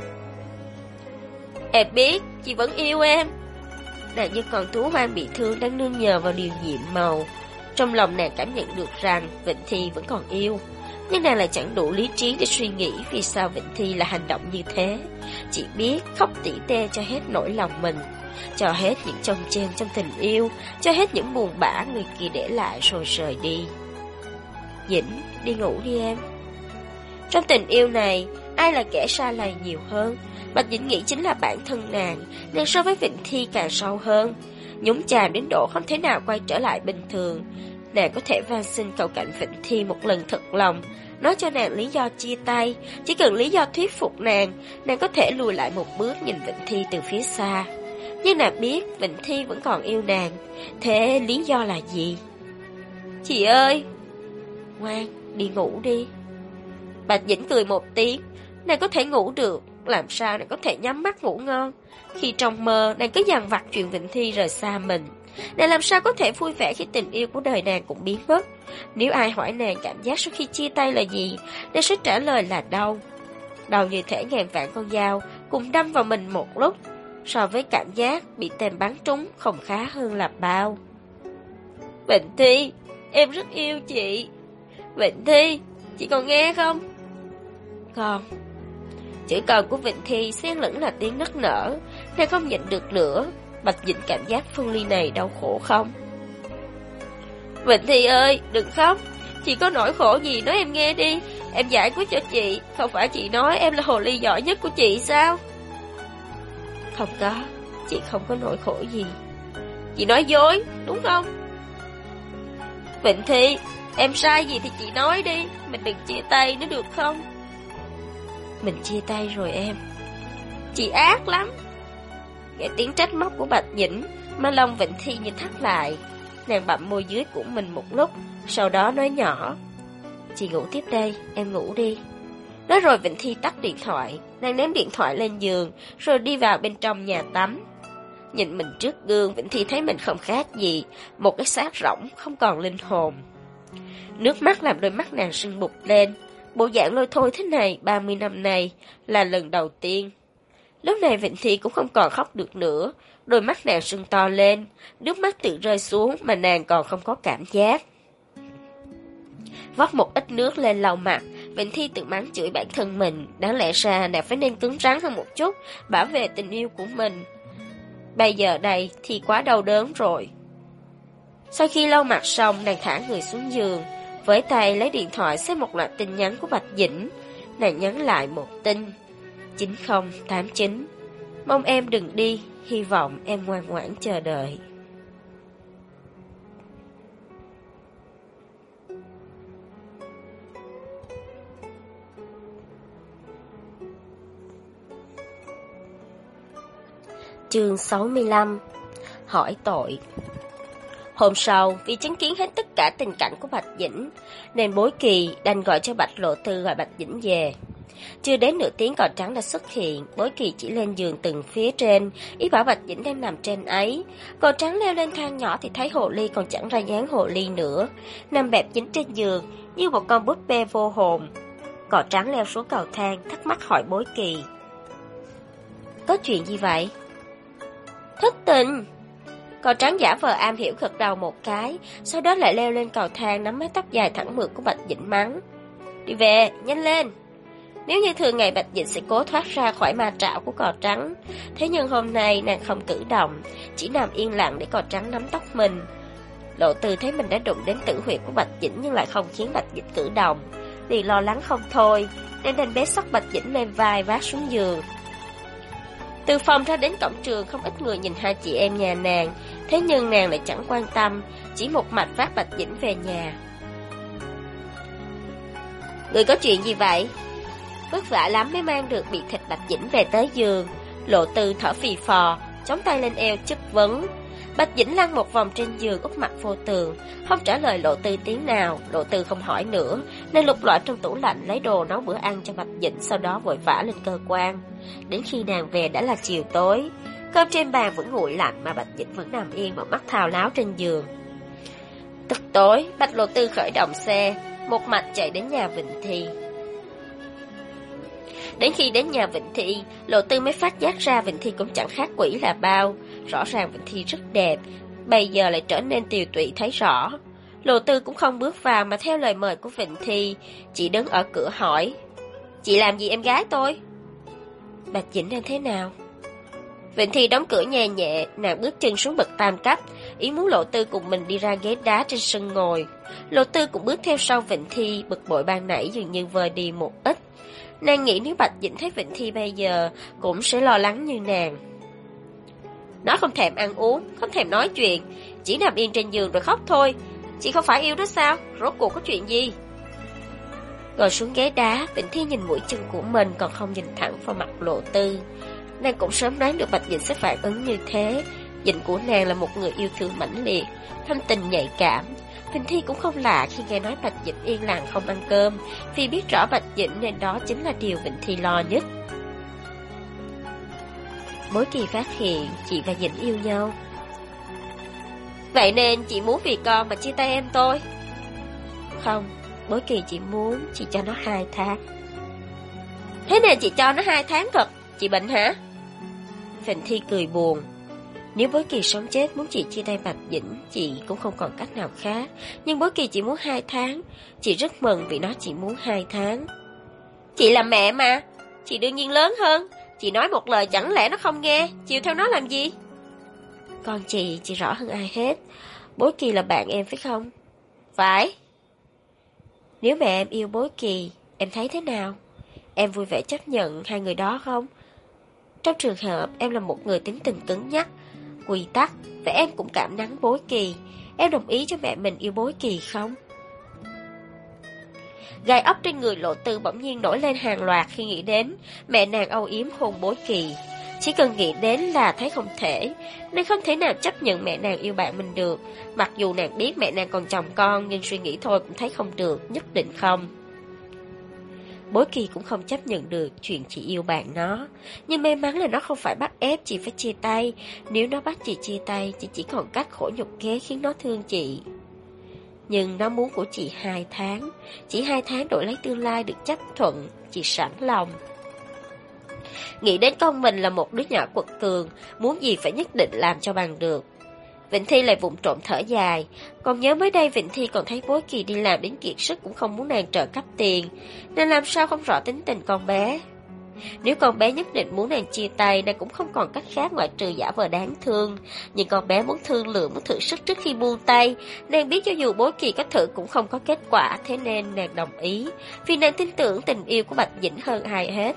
Em biết, chị vẫn yêu em. Nàng như con thú hoang bị thương đang nương nhờ vào điều nhiệm màu. Trong lòng nàng cảm nhận được rằng Vịnh Thi vẫn còn yêu, nhưng nàng lại chẳng đủ lý trí để suy nghĩ vì sao Vịnh Thi là hành động như thế. Chỉ biết khóc tỉ tê cho hết nỗi lòng mình, cho hết những chông chênh trong tình yêu, cho hết những buồn bã người kia để lại rồi rời đi. Dĩnh, đi ngủ đi em. Trong tình yêu này, ai là kẻ xa lầy nhiều hơn? Bạch Dĩnh nghĩ chính là bản thân nàng so với Vịnh Thi càng sâu hơn, nhúng chàm đến độ không thể nào quay trở lại bình thường. Nàng có thể van xin cầu cạnh Vịnh Thi một lần thật lòng, nói cho nàng lý do chia tay. Chỉ cần lý do thuyết phục nàng có thể lùi lại một bước nhìn Vịnh Thi từ phía xa. Nhưng nàng biết Vịnh Thi vẫn còn yêu nàng. Thế lý do là gì? Chị ơi! Ngoan, đi ngủ đi. Bạch Dĩnh cười một tiếng. Nàng có thể ngủ được, làm sao nàng có thể nhắm mắt ngủ ngon? Khi trong mơ nàng cứ dằn vặt chuyện Vịnh Thi rời xa mình, nàng làm sao có thể vui vẻ khi tình yêu của đời nàng cũng biến mất? Nếu ai hỏi nàng cảm giác sau khi chia tay là gì, nàng sẽ trả lời là đau. Đau như thể ngàn vạn con dao cùng đâm vào mình một lúc, so với cảm giác bị tên bắn trúng không khá hơn là bao. Vịnh Thi, em rất yêu chị. Vịnh Thi, chị còn nghe không? Con. Chữ còn của Vịnh Thi xen lẫn là tiếng nức nở. Nàng không nhịn được nữa. Bạch Dĩnh cảm giác phân ly này đau khổ không? Vịnh Thi ơi, đừng khóc. Chị có nỗi khổ gì nói em nghe đi, em giải quyết cho chị. Không phải chị nói em là hồ ly giỏi nhất của chị sao? Không có, chị không có nỗi khổ gì. Chị nói dối, đúng không? Vịnh Thi, em sai gì thì chị nói đi, mình đừng chia tay nữa được không? Mình chia tay rồi em. Chị ác lắm. Nghe tiếng trách móc của Bạch Dĩnh mà lòng Vịnh Thi như thắt lại. Nàng bặm môi dưới của mình một lúc, sau đó nói nhỏ: Chị ngủ tiếp đây, em ngủ đi. Nói rồi Vịnh Thi tắt điện thoại. Nàng ném điện thoại lên giường, rồi đi vào bên trong nhà tắm. Nhìn mình trước gương, Vịnh Thi thấy mình không khác gì một cái xác rỗng, không còn linh hồn. Nước mắt làm đôi mắt nàng sưng bụt lên. Bộ dạng lôi thôi thế này 30 năm nay là lần đầu tiên. Lúc này Vịnh Thi cũng không còn khóc được nữa. Đôi mắt nàng sưng to lên, nước mắt tự rơi xuống mà nàng còn không có cảm giác. Vót một ít nước lên lau mặt, Vịnh Thi tự mắng chửi bản thân mình. Đáng lẽ ra nàng phải nên cứng rắn hơn một chút, bảo vệ tình yêu của mình. Bây giờ đây thì quá đau đớn rồi. Sau khi lau mặt xong, nàng thả người xuống giường, với tay lấy điện thoại xem một loạt tin nhắn của Bạch Dĩnh. Nàng nhắn lại một tin: 9089. Mong em đừng đi, hy vọng em ngoan ngoãn chờ đợi. Chương 65. Hỏi tội. Hôm sau, vì chứng kiến hết tất cả tình cảnh của Bạch Dĩnh, nên Bối Kỳ đành gọi cho Bạch Lộ Tư gọi Bạch Dĩnh về. Chưa đến nửa tiếng cò trắng đã xuất hiện, Bối Kỳ chỉ lên giường từng phía trên, ý bảo Bạch Dĩnh đang nằm trên ấy. Cò trắng leo lên thang nhỏ thì thấy hồ ly còn chẳng ra dáng hồ ly nữa, nằm bẹp dính trên giường như một con búp bê vô hồn. Cò trắng leo xuống cầu thang, thắc mắc hỏi Bối Kỳ: có chuyện gì vậy? Thất tình. Cò trắng giả vờ am hiểu gật đầu một cái, sau đó lại leo lên cầu thang nắm mái tóc dài thẳng mượt của Bạch Dĩnh mắng: đi về, nhanh lên. Nếu như thường ngày Bạch Dĩnh sẽ cố thoát ra khỏi ma trảo của cò trắng, thế nhưng hôm nay nàng không cử động, chỉ nằm yên lặng để cò trắng nắm tóc mình. Lộ Từ thấy mình đã đụng đến tử huyệt của Bạch Dĩnh nhưng lại không khiến Bạch Dĩnh cử động, liền lo lắng không thôi, nên đành bế xốc Bạch Dĩnh lên vai vác xuống giường. Từ phòng ra đến cổng trường, không ít người nhìn hai chị em nhà nàng, thế nhưng nàng lại chẳng quan tâm, chỉ một mạch vác Bạch Dĩnh về nhà. Người có chuyện gì vậy? Vất vả lắm mới mang được bị thịt Bạch Dĩnh về tới giường. Lộ Từ thở phì phò, chống tay lên eo chất vấn. Bạch Dĩnh lăn một vòng trên giường úp mặt vô tường, không trả lời Lộ Từ tiếng nào. Lộ Từ không hỏi nữa, nên lục lọi trong tủ lạnh lấy đồ nấu bữa ăn cho Bạch Dĩnh, sau đó vội vã lên cơ quan. Đến khi nàng về đã là chiều tối, cơm trên bàn vẫn nguội lạnh mà Bạch Dĩnh vẫn nằm yên và mắt thao láo trên giường. Tức tối, Bạch Lộ Tư khởi động xe, một mạch chạy đến nhà Vịnh Thi. Đến khi đến nhà Vịnh Thi, Lộ Tư mới phát giác ra Vịnh Thi cũng chẳng khác quỷ là bao. Rõ ràng Vịnh Thi rất đẹp, bây giờ lại trở nên tiều tụy thấy rõ. Lộ Tư cũng không bước vào mà theo lời mời của Vịnh Thi, chỉ đứng ở cửa hỏi: chị làm gì em gái tôi? Bạch Dĩnh đang thế nào? Vịnh Thi đóng cửa nhẹ nhẹ, nàng bước chân xuống bậc tam cấp, ý muốn Lộ Tư cùng mình đi ra ghế đá trên sân ngồi. Lộ Tư cũng bước theo sau Vịnh Thi, bực bội ban nãy dường như vơi đi một ít. Nàng nghĩ nếu Bạch Dĩnh thấy Vịnh Thi bây giờ cũng sẽ lo lắng như nàng. Nó không thèm ăn uống, không thèm nói chuyện, chỉ nằm yên trên giường rồi khóc thôi. Chị không phải yêu nó sao? Rốt cuộc có chuyện gì? Ngồi xuống ghế đá, Vịnh Thi nhìn mũi chân của mình còn không nhìn thẳng vào mặt Lộ Tư. Nàng cũng sớm đoán được Bạch Dĩnh sẽ phản ứng như thế. Dĩnh của nàng là một người yêu thương mãnh liệt, thâm tình nhạy cảm. Vịnh Thi cũng không lạ khi nghe nói Bạch Dĩnh yên lặng không ăn cơm, vì biết rõ Bạch Dĩnh nên đó chính là điều Vịnh Thi lo nhất. Bối Kỳ phát hiện chị và Dĩnh yêu nhau. Vậy nên chị muốn vì con mà chia tay em tôi? Không, Bối Kỳ chỉ muốn chị cho nó 2 tháng. Thế nên chị cho nó 2 tháng thật? Chị bệnh hả? Vịnh Thi cười buồn. Nếu Bối Kỳ sống chết muốn chị chia tay Bạch Dĩnh, chị cũng không còn cách nào khác. Nhưng Bối Kỳ chỉ muốn 2 tháng. Chị rất mừng vì nó chỉ muốn 2 tháng. Chị là mẹ mà, chị đương nhiên lớn hơn. Chị nói một lời chẳng lẽ nó không nghe, chiều theo nó làm gì? Con chị rõ hơn ai hết. Bối Kỳ là bạn em phải không? Phải. Nếu mẹ em yêu Bối Kỳ, em thấy thế nào? Em vui vẻ chấp nhận hai người đó không? Trong trường hợp em là một người tính tình cứng nhắc, quy tắc, và em cũng cảm nắng Bối Kỳ, em đồng ý cho mẹ mình yêu Bối Kỳ không? Gai ốc trên người Lộ Tư bỗng nhiên nổi lên hàng loạt khi nghĩ đến mẹ nàng âu yếm hôn Bối Kỳ. Chỉ cần nghĩ đến là thấy không thể, nên không thể nào chấp nhận mẹ nàng yêu bạn mình được. Mặc dù nàng biết mẹ nàng còn chồng con, nhưng suy nghĩ thôi cũng thấy không được, nhất định không. Bối Kỳ cũng không chấp nhận được chuyện chị yêu bạn nó. Nhưng may mắn là nó không phải bắt ép chị phải chia tay. Nếu nó bắt chị chia tay, chị chỉ còn cách khổ nhục kế khiến nó thương chị. Nhưng nó muốn của chị 2 tháng. Chỉ 2 tháng đổi lấy tương lai được chấp thuận, chị sẵn lòng. Nghĩ đến con mình là một đứa nhỏ quật cường, muốn gì phải nhất định làm cho bằng được. Vịnh Thi lại vụng trộm thở dài. Còn nhớ mới đây Vịnh Thi còn thấy Bối Kỳ đi làm đến kiệt sức cũng không muốn nàng trợ cấp tiền, nên làm sao không rõ tính tình con bé. Nếu con bé nhất định muốn nàng chia tay, nàng cũng không còn cách khác ngoại trừ giả vờ đáng thương. Nhưng con bé muốn thương lượng, muốn thử sức trước khi buông tay. Nàng biết cho dù Bối Kỳ có thử cũng không có kết quả, thế nên nàng đồng ý, vì nàng tin tưởng tình yêu của Bạch Dĩnh hơn ai hết.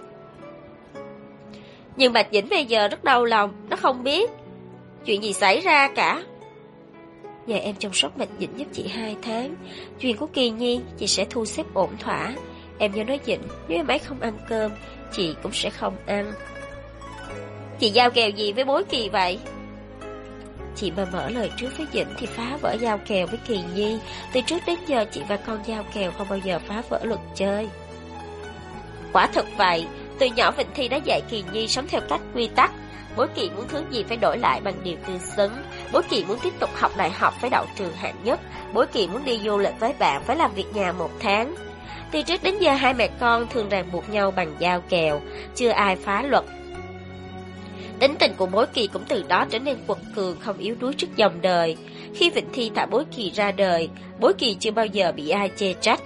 Nhưng Bạch Dĩnh bây giờ rất đau lòng, nó không biết chuyện gì xảy ra cả. Nhờ em chăm sóc Bạch Dĩnh giúp chị 2 tháng. Chuyện của Kỳ Nhi chị sẽ thu xếp ổn thỏa. Em nhớ nói Dĩnh, nếu em ấy không ăn cơm, chị cũng sẽ không ăn. Chị giao kèo gì với Bối Kỳ vậy? Chị mà mở lời trước với Dĩnh thì phá vỡ giao kèo với Kỳ Nhi. Từ trước đến giờ chị và con giao kèo không bao giờ phá vỡ luật chơi. Quả thực vậy, từ nhỏ Vịnh Thi đã dạy Kỳ Nhi sống theo cách quy tắc. Mỗi kỳ muốn thứ gì phải đổi lại bằng điều tương xứng. Mỗi kỳ muốn tiếp tục học đại học phải đậu trường hạng nhất. Mỗi kỳ muốn đi du lịch với bạn phải làm việc nhà 1 tháng. Từ trước đến giờ hai mẹ con thường ràng buộc nhau bằng dao kèo, chưa ai phá luật. Tính tình của Bối Kỳ cũng từ đó trở nên quật cường, không yếu đuối trước dòng đời. Khi Vịnh Thi thả Bối Kỳ ra đời, Bối Kỳ chưa bao giờ bị ai chê trách.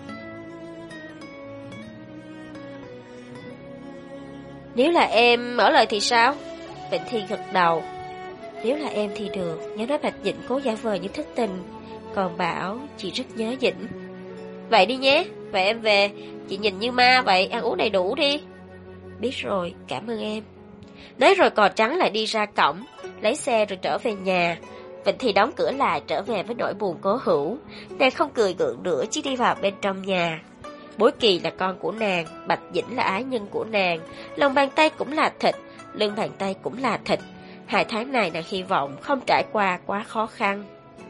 Nếu là em mở lời thì sao? Vịnh Thi gật đầu. Nếu là em thì được, nhớ nói Bạch Dĩnh cố giả vờ như thất tình, còn bảo chị rất nhớ Dĩnh. Vậy đi nhé, vậy em về, chị nhìn như ma vậy, ăn uống đầy đủ đi. Biết rồi, cảm ơn em. Nói rồi cò trắng lại đi ra cổng, lấy xe rồi trở về nhà. Vịnh Thi đóng cửa lại trở về với nỗi buồn cố hữu. Nàng không cười gượng nữa, chỉ đi vào bên trong nhà. Bối Kỳ là con của nàng, Bạch Dĩnh là ái nhân của nàng. Lòng bàn tay cũng là thịt, lưng bàn tay cũng là thịt. 2 tháng này nàng hy vọng không trải qua quá khó khăn.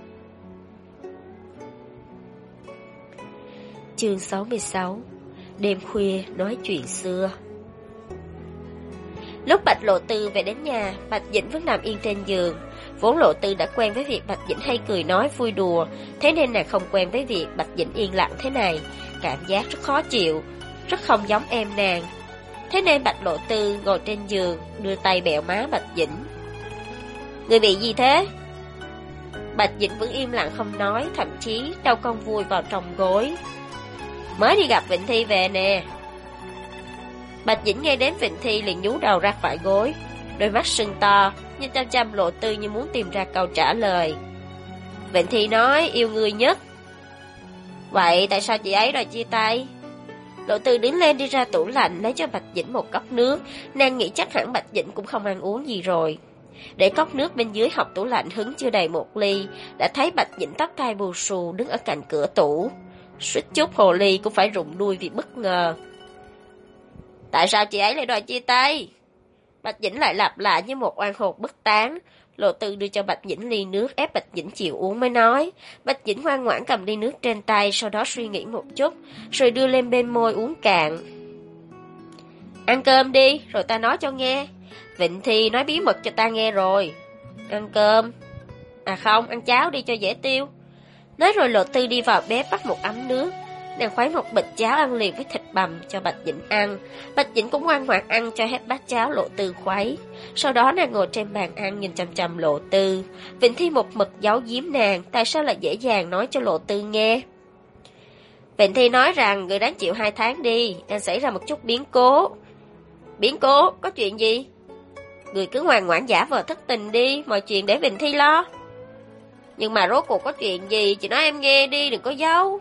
Chương 66. Đêm khuya nói chuyện xưa. Lúc Bạch Lộ Tư về đến nhà, Bạch Dĩnh vẫn nằm yên trên giường. Vốn Lộ Tư đã quen với việc Bạch Dĩnh hay cười nói vui đùa, thế nên nàng không quen với việc Bạch Dĩnh yên lặng thế này. Cảm giác rất khó chịu, rất không giống em nàng. Thế nên Bạch Lộ Tư ngồi trên giường, đưa tay bẹo má Bạch Dĩnh. Người bị gì thế? Bạch Dĩnh vẫn im lặng không nói, thậm chí đau con vùi vào trong gối. Mới đi gặp Vịnh Thi về nè. Bạch Dĩnh nghe đến Vịnh Thi liền nhú đầu ra khỏi gối, đôi mắt sưng to, nhìn chăm chăm Lộ Tư như muốn tìm ra câu trả lời. Vịnh Thi nói yêu người nhất. Vậy tại sao chị ấy đòi chia tay? Lộ Tư đứng lên đi ra tủ lạnh lấy cho Bạch Dĩnh một cốc nước. Nàng nghĩ chắc hẳn Bạch Dĩnh cũng không ăn uống gì rồi. Để cốc nước bên dưới hộc tủ lạnh hứng chưa đầy 1 ly, đã thấy Bạch Dĩnh tóc tai bù xù đứng ở cạnh cửa tủ. Suýt chút hồ ly cũng phải rụng đuôi vì bất ngờ. Tại sao chị ấy lại đòi chia tay? Bạch Dĩnh lại lặp lại như một oan hồn bất tán. Lộ Tư đưa cho Bạch Dĩnh ly nước ép Bạch Dĩnh chịu uống mới nói. Bạch Dĩnh ngoan ngoãn cầm ly nước trên tay, sau đó suy nghĩ một chút, rồi đưa lên bên môi uống cạn. Ăn cơm đi, rồi ta nói cho nghe. Vịnh Thi nói bí mật cho ta nghe rồi. Ăn cơm. À không, ăn cháo đi cho dễ tiêu. Nói rồi Lộ Tư đi vào bếp bắt một ấm nước. Nàng khuấy một bịch cháo ăn liền với thịt bằm cho Bạch Dĩnh ăn. Bạch Dĩnh cũng ngoan ngoãn ăn cho hết bát cháo Lộ Tư khuấy. Sau đó nàng ngồi trên bàn ăn nhìn chằm chằm Lộ Tư. Vịnh Thi một mực giấu giếm nàng, tại sao lại dễ dàng nói cho Lộ Tư nghe. Vịnh Thi nói rằng người đáng chịu 2 tháng đi, đang xảy ra một chút biến cố. Biến cố? Có chuyện gì? Người cứ ngoan ngoãn giả vờ thất tình đi, mọi chuyện để Vịnh Thi lo. Nhưng mà rốt cuộc có chuyện gì, chị nói em nghe đi, đừng có giấu.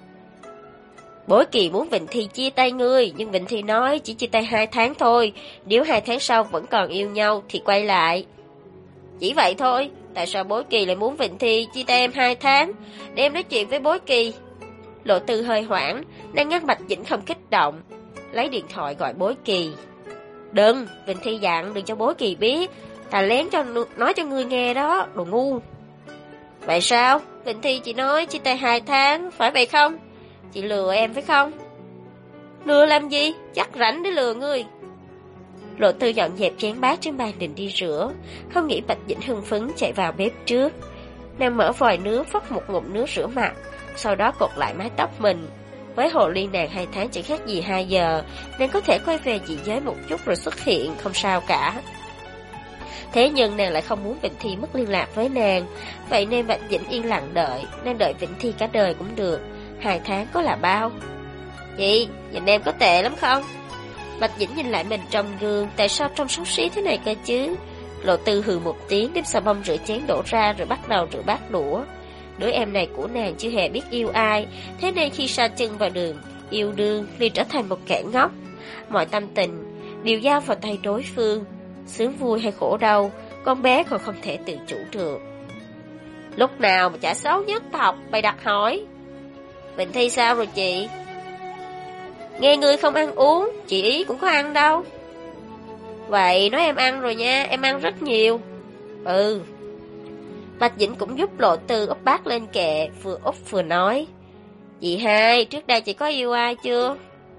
Bối Kỳ muốn Vịnh Thi chia tay ngươi, nhưng Vịnh Thi nói chỉ chia tay 2 tháng thôi, nếu 2 tháng sau vẫn còn yêu nhau thì quay lại. Chỉ vậy thôi, tại sao Bối Kỳ lại muốn Vịnh Thi chia tay em 2 tháng, để em nói chuyện với Bối Kỳ? Lộ Tư hơi hoảng, nàng ngăn Bạch Dĩnh không kích động, lấy điện thoại gọi Bối Kỳ. Đừng, Vịnh Thi dặn đừng cho Bối Kỳ biết, ta lén nói cho ngươi nghe đó, đồ ngu. Vậy sao? Vịnh Thi chỉ nói chia tay 2 tháng, phải vậy không? Chị lừa em phải không? Lừa làm gì? Chắc rảnh để lừa ngươi. Lộ Tư dọn dẹp chén bát trên bàn định đi rửa, không nghĩ Bạch Dĩnh hưng phấn chạy vào bếp trước. Nàng mở vòi nước vắt một ngụm nước rửa mặt, sau đó cột lại mái tóc mình. Với hồ ly nàng 2 tháng chẳng khác gì 2 giờ, nàng có thể quay về dị giới một chút rồi xuất hiện, không sao cả. Thế nhưng nàng lại không muốn Vịnh Thi mất liên lạc với nàng, vậy nên Bạch Dĩnh yên lặng đợi, nàng đợi Vịnh Thi cả đời cũng được. 2 tháng có là bao? Chị, nhìn em có tệ lắm không? Bạch Dĩnh nhìn lại mình trong gương, tại sao trông xấu xí thế này cơ chứ? Lộ Tư hừ một tiếng, đem xà bông rửa chén đổ ra rồi bắt đầu rửa bát đũa. Đứa em này của nàng chưa hề biết yêu ai, thế nên khi sa chân vào đường yêu đương liền trở thành một kẻ ngốc. Mọi tâm tình đều giao vào tay đối phương, sướng vui hay khổ đau, con bé còn không thể tự chủ được. Lúc nào mà chả xấu nhất ta học bày đặt hỏi. Vịnh Thi sao rồi chị? Nghe ngươi không ăn uống, chị ý cũng có ăn đâu. Vậy nói em ăn rồi nha, em ăn rất nhiều. Ừ. Bạch Dĩnh cũng giúp Lộ Tư úp bát lên kệ, vừa úp vừa nói. Chị hai, trước đây chị có yêu ai chưa?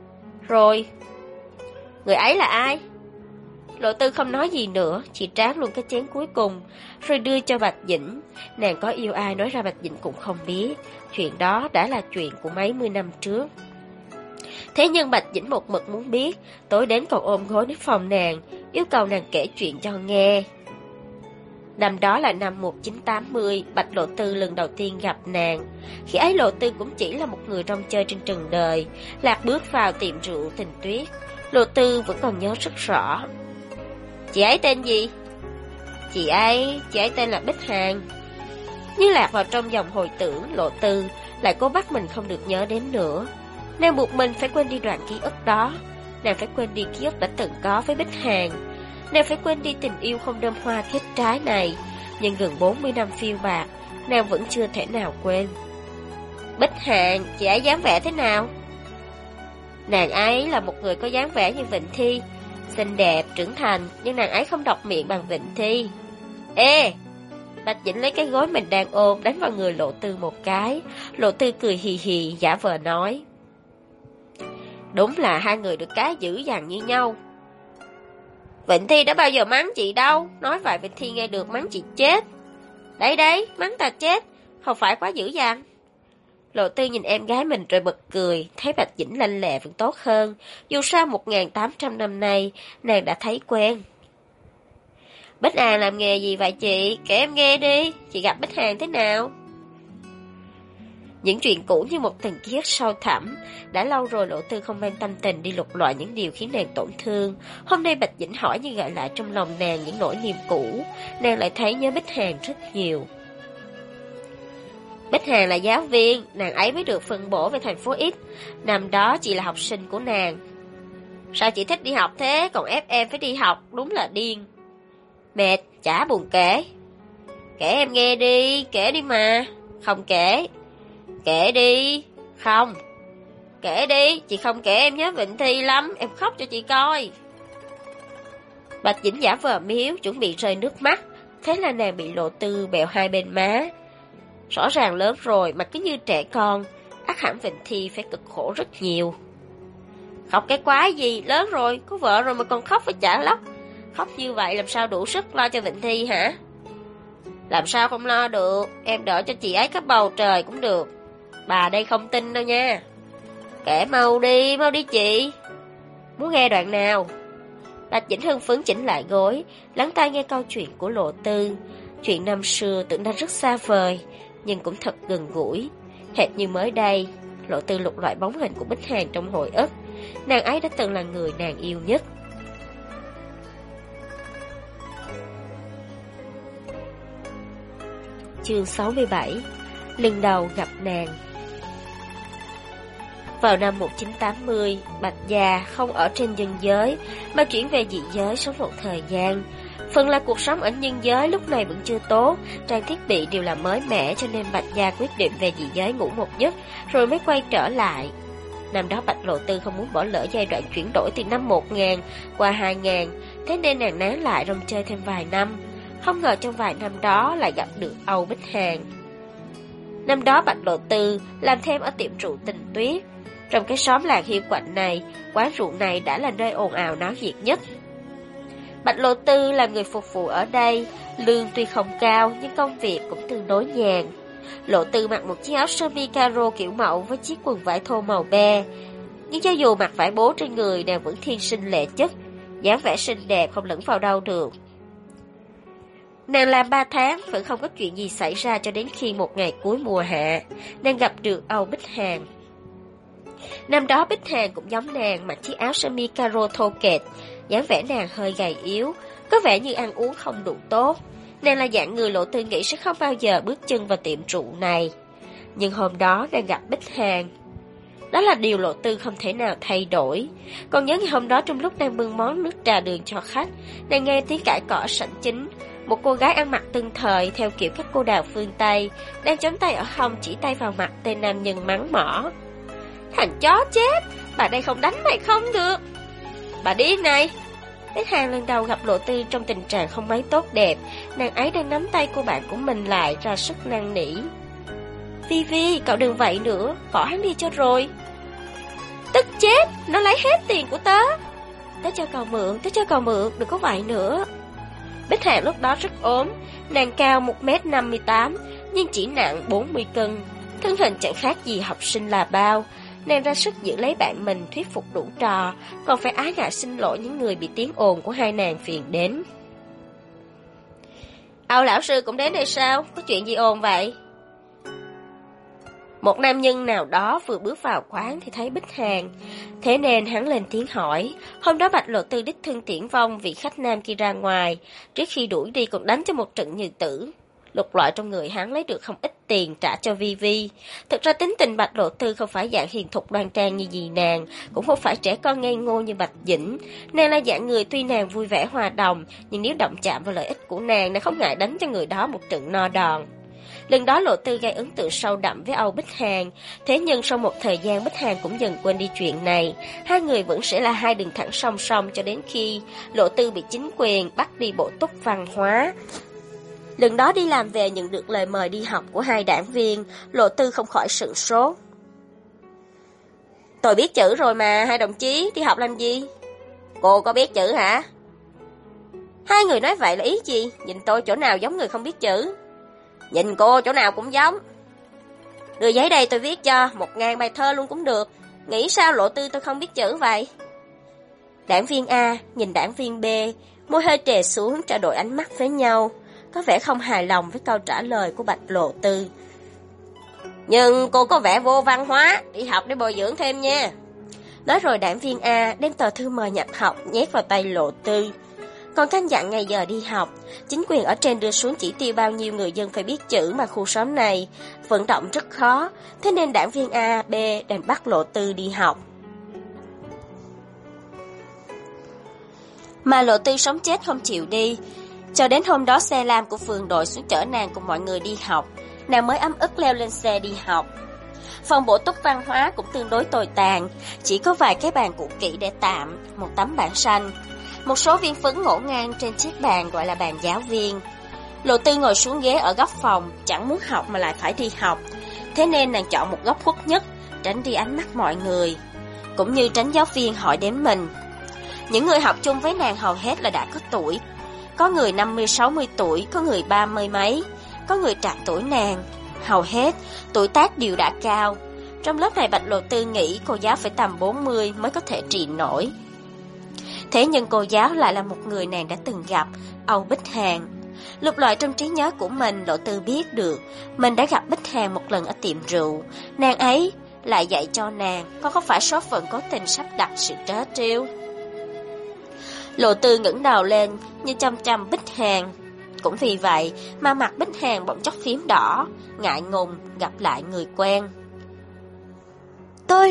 Rồi, người ấy là ai? Lộ Tư không nói gì nữa, chỉ tráng luôn cái chén cuối cùng, rồi đưa cho Bạch Dĩnh. Nàng có yêu ai nói ra Bạch Dĩnh cũng không biết, chuyện đó đã là chuyện của mấy mươi năm trước. Thế nhưng Bạch Dĩnh một mực muốn biết, tối đến còn ôm gối đến phòng nàng, yêu cầu nàng kể chuyện cho nghe. Năm đó là năm 1980, Bạch Lộ Tư lần đầu tiên gặp nàng. Khi ấy Lộ Tư cũng chỉ là một người rong chơi trên trần đời. Lạc bước vào tiệm rượu Tình Tuyết. Lộ Tư vẫn còn nhớ rất rõ. Chị ấy tên gì? Chị ấy tên là Bích Hàn. Như lạc vào trong dòng hồi tưởng, Lộ Tư lại cố bắt mình không được nhớ đến nữa. Nàng buộc mình phải quên đi đoạn ký ức đó. Nàng phải quên đi ký ức đã từng có với Bích Hàn. Nàng phải quên đi tình yêu không đơm hoa kết trái này. Nhưng gần 40 năm phiêu bạt, nàng vẫn chưa thể nào quên. Bích Hàn, chị ấy dáng vẻ thế nào? Nàng ấy là một người có dáng vẻ như Vịnh Thi, xinh đẹp, trưởng thành, nhưng nàng ấy không đọc miệng bằng Vịnh Thi. Ê! Bạch Dĩnh lấy cái gối mình đang ôm đánh vào người Lộ Tư một cái. Lộ Tư cười hì hì giả vờ nói. Đúng là hai người được cái dữ dằn như nhau. Vịnh Thi đã bao giờ mắng chị đâu. Nói vậy Vịnh Thi nghe được mắng chị chết. Đấy, mắng ta chết, không phải quá dữ dằn. Lộ Tư nhìn em gái mình rồi bật cười. Thấy Bạch Dĩnh lanh lẹ vẫn tốt hơn. Dù sao 1800 năm nay nàng đã thấy quen. Bích Hàn làm nghề gì vậy chị? Kể em nghe đi. Chị gặp Bích Hàn thế nào? Những chuyện cũ như một tình ký ức sâu thẳm. Đã lâu rồi Lộ Tư không mang tâm tình đi lục lọi những điều khiến nàng tổn thương. Hôm nay Bạch Dĩnh hỏi như gợi lại trong lòng nàng những nỗi niềm cũ. Nàng lại thấy nhớ Bích Hàn rất nhiều. Bích Hàn là giáo viên, nàng ấy mới được phân bổ về thành phố X. Năm đó chị là học sinh của nàng. Sao chị thích đi học thế, còn ép em phải đi học, đúng là điên. Mệt, chả buồn kể. Kể em nghe đi, kể đi mà. Không kể. Kể đi. Không. Kể đi, chị không kể em nhớ Vịnh Thi lắm, em khóc cho chị coi. Bạch Dĩnh giả vờ miếu, chuẩn bị rơi nước mắt. Thế là nàng bị Lộ Tư bẹo hai bên má. Rõ ràng lớn rồi mà cứ như trẻ con, ắt hẳn Vịnh Thi phải cực khổ rất nhiều. Khóc cái quái gì, lớn rồi, có vợ rồi mà còn khóc với chả lóc. Khóc như vậy làm sao đủ sức lo cho Vịnh Thi hả? Làm sao không lo được, em đỡ cho chị ấy cái bầu trời cũng được. Bà đây không tin đâu nha. Kể mau đi chị. Muốn nghe đoạn nào? Bạch Dĩnh hưng phấn chỉnh lại gối, lắng tai nghe câu chuyện của Lộ Tư. Chuyện năm xưa tưởng đã rất xa vời, nhưng cũng thật gần gũi. Hệt như mới đây, Lộ Tư lục loại bóng hình của Bích Hàn trong hồi ức. Nàng ấy đã từng là người nàng yêu nhất. Chương 67. Lần đầu gặp nàng. Vào năm 1980, Bạch Gia không ở trên nhân giới mà chuyển về dị giới sống một thời gian. Phần là cuộc sống ở nhân giới lúc này vẫn chưa tốt, trang thiết bị đều là mới mẻ, cho nên Bạch Gia quyết định về dị giới ngủ một giấc rồi mới quay trở lại. Năm đó Bạch Lộ Tư không muốn bỏ lỡ giai đoạn chuyển đổi từ năm 1000 qua 2000, thế nên nàng nán lại rong chơi thêm vài năm. Không ngờ trong vài năm đó lại gặp được Âu Bích Hàn. Năm đó Bạch Lộ Tư làm thêm ở tiệm rượu Tình Tuyết. Trong cái xóm làng hiu quạnh này, quán rượu này đã là nơi ồn ào náo nhiệt nhất. Bạch Lộ Tư là người phục vụ ở đây, lương tuy không cao nhưng công việc cũng tương đối nhàn. Lộ Tư mặc một chiếc áo sơ mi caro kiểu mẫu với chiếc quần vải thô màu be. Nhưng cho dù mặc vải bố trên người, nàng vẫn thiên sinh lệ chất, dáng vẻ xinh đẹp không lẫn vào đâu được. Nàng làm 3 tháng vẫn không có chuyện gì xảy ra, cho đến khi một ngày cuối mùa hạ, nàng gặp được Âu Bích Hàn. Năm đó Bích Hàn cũng giống nàng, mặc chiếc áo sơ mi caro thô kệch, dáng vẻ nàng hơi gầy yếu, có vẻ như ăn uống không đủ tốt. Nàng là dạng người Lộ Tư nghĩ sẽ không bao giờ bước chân vào tiệm rượu này. Nhưng hôm đó nàng gặp Bích Hàn. Đó là điều Lộ Tư không thể nào thay đổi. Còn nhớ ngày hôm đó trong lúc đang bưng món nước trà đường cho khách, nàng nghe tiếng cãi cọ ở sảnh chính. Một cô gái ăn mặc tân thời theo kiểu các cô đào phương Tây, đang chống tay ở hông chỉ tay vào mặt tên nam nhân mắng mỏ. Thằng chó chết, bà đây không đánh mày không được. Bà đi này. Bích Hàn lần đầu gặp Lộ Tư trong tình trạng không mấy tốt đẹp. Nàng ấy đang nắm tay cô bạn của mình lại, ra sức năn nỉ. Vi Vi, cậu đừng vậy nữa, bỏ hắn đi cho rồi. Tức chết, nó lấy hết tiền của tớ. Tớ cho cậu mượn, đừng có vậy nữa. Bích Hàn lúc đó rất ốm, nàng cao 1m58 nhưng chỉ nặng 40 cân, thân hình chẳng khác gì học sinh là bao. Nàng ra sức giữ lấy bạn mình thuyết phục đủ trò, còn phải ái ngại xin lỗi những người bị tiếng ồn của hai nàng phiền đến. Âu lão sư cũng đến đây sao? Có chuyện gì ồn vậy? Một nam nhân nào đó vừa bước vào quán thì thấy Bích Hàn, thế nên hắn lên tiếng hỏi. Hôm đó Bạch Lộ Tư đích thân tiễn vong vị khách nam kia ra ngoài, trước khi đuổi đi còn đánh cho một trận như tử. Lục loại trong người hắn lấy được không ít tiền trả cho Vi Vi. Thực ra tính tình Bạch Lộ Tư không phải dạng hiền thục đoan trang như dì nàng, cũng không phải trẻ con ngây ngô như Bạch Dĩnh. Nàng là dạng người tuy nàng vui vẻ hòa đồng, nhưng nếu động chạm vào lợi ích của nàng không ngại đánh cho người đó một trận no đòn. Lần đó Lộ Tư gây ấn tượng sâu đậm với Âu Bích Hàn, thế nhưng sau một thời gian Bích Hàn cũng dần quên đi chuyện này. Hai người vẫn sẽ là hai đường thẳng song song cho đến khi Lộ Tư bị chính quyền bắt đi bổ túc văn hóa. Lần đó đi làm về nhận được lời mời đi học của hai đảng viên, Lộ Tư không khỏi sửng sốt. Tôi biết chữ rồi mà, hai đồng chí, đi học làm gì? Cô có biết chữ hả? Hai người nói vậy là ý gì? Nhìn tôi chỗ nào giống người không biết chữ? Nhìn cô chỗ nào cũng giống. Đưa giấy đây tôi viết cho, 1000 bài thơ luôn cũng được. Nghĩ sao Lộ Tư tôi không biết chữ vậy? Đảng viên A nhìn đảng viên B, môi hơi trề xuống trao đổi ánh mắt với nhau, có vẻ không hài lòng với câu trả lời của Bạch Lộ Tư. Nhưng cô có vẻ vô văn hóa, đi học để bồi dưỡng thêm nha. Nói rồi đảng viên A đem tờ thư mời nhập học nhét vào tay Lộ Tư. Còn căn dặn ngày giờ đi học, chính quyền ở trên đưa xuống chỉ tiêu bao nhiêu người dân phải biết chữ mà khu xóm này vận động rất khó, thế nên đảng viên A, B đành bắt Lộ Tư đi học. Mà Lộ Tư sống chết không chịu đi, cho đến hôm đó xe lam của phường đội xuống chở nàng cùng mọi người đi học, nàng mới ấm ức leo lên xe đi học. Phòng bổ túc văn hóa cũng tương đối tồi tàn, chỉ có vài cái bàn cũ kỹ để tạm, một tấm bảng xanh, một số viên phấn ngổn ngang trên chiếc bàn gọi là bàn giáo viên. Lộ Tư ngồi xuống ghế ở góc phòng, chẳng muốn học mà lại phải đi học, thế nên nàng chọn một góc khuất nhất, tránh đi ánh mắt mọi người, cũng như tránh giáo viên hỏi đến mình. Những người học chung với nàng hầu hết là đã có tuổi, có người 50-60 tuổi, có người 30 mấy, có người trạc tuổi nàng, hầu hết tuổi tác đều đã cao. Trong lớp này Bạch Lộ Tư nghĩ cô giáo phải tầm 40 mới có thể trị nổi. Thế nhưng cô giáo lại là một người nàng đã từng gặp, Âu Bích Hàn. Lục loại trong trí nhớ của mình, Lộ Tư biết được mình đã gặp Bích Hàn một lần ở tiệm rượu. Nàng ấy lại dạy cho nàng, con không phải số phận cố tình sắp đặt sự trớ trêu. Lộ Tư ngẩng đầu lên như chăm chăm Bích Hàn. Cũng vì vậy mà mặt Bích Hàn bỗng chốc phím đỏ, ngại ngùng gặp lại người quen. Tôi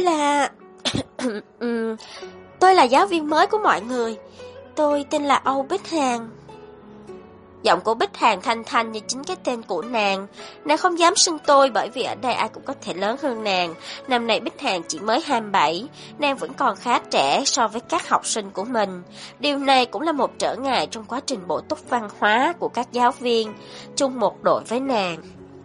là giáo viên mới của mọi người. Tôi tên là Âu Bích Hàn. Giọng của Bích Hàn thanh thanh như chính cái tên của nàng. Nàng không dám xưng tôi bởi vì ở đây ai cũng có thể lớn hơn nàng. Năm nay Bích Hàn chỉ mới 27, nàng vẫn còn khá trẻ so với các học sinh của mình. Điều này cũng là một trở ngại trong quá trình bổ túc văn hóa của các giáo viên chung một đội với nàng.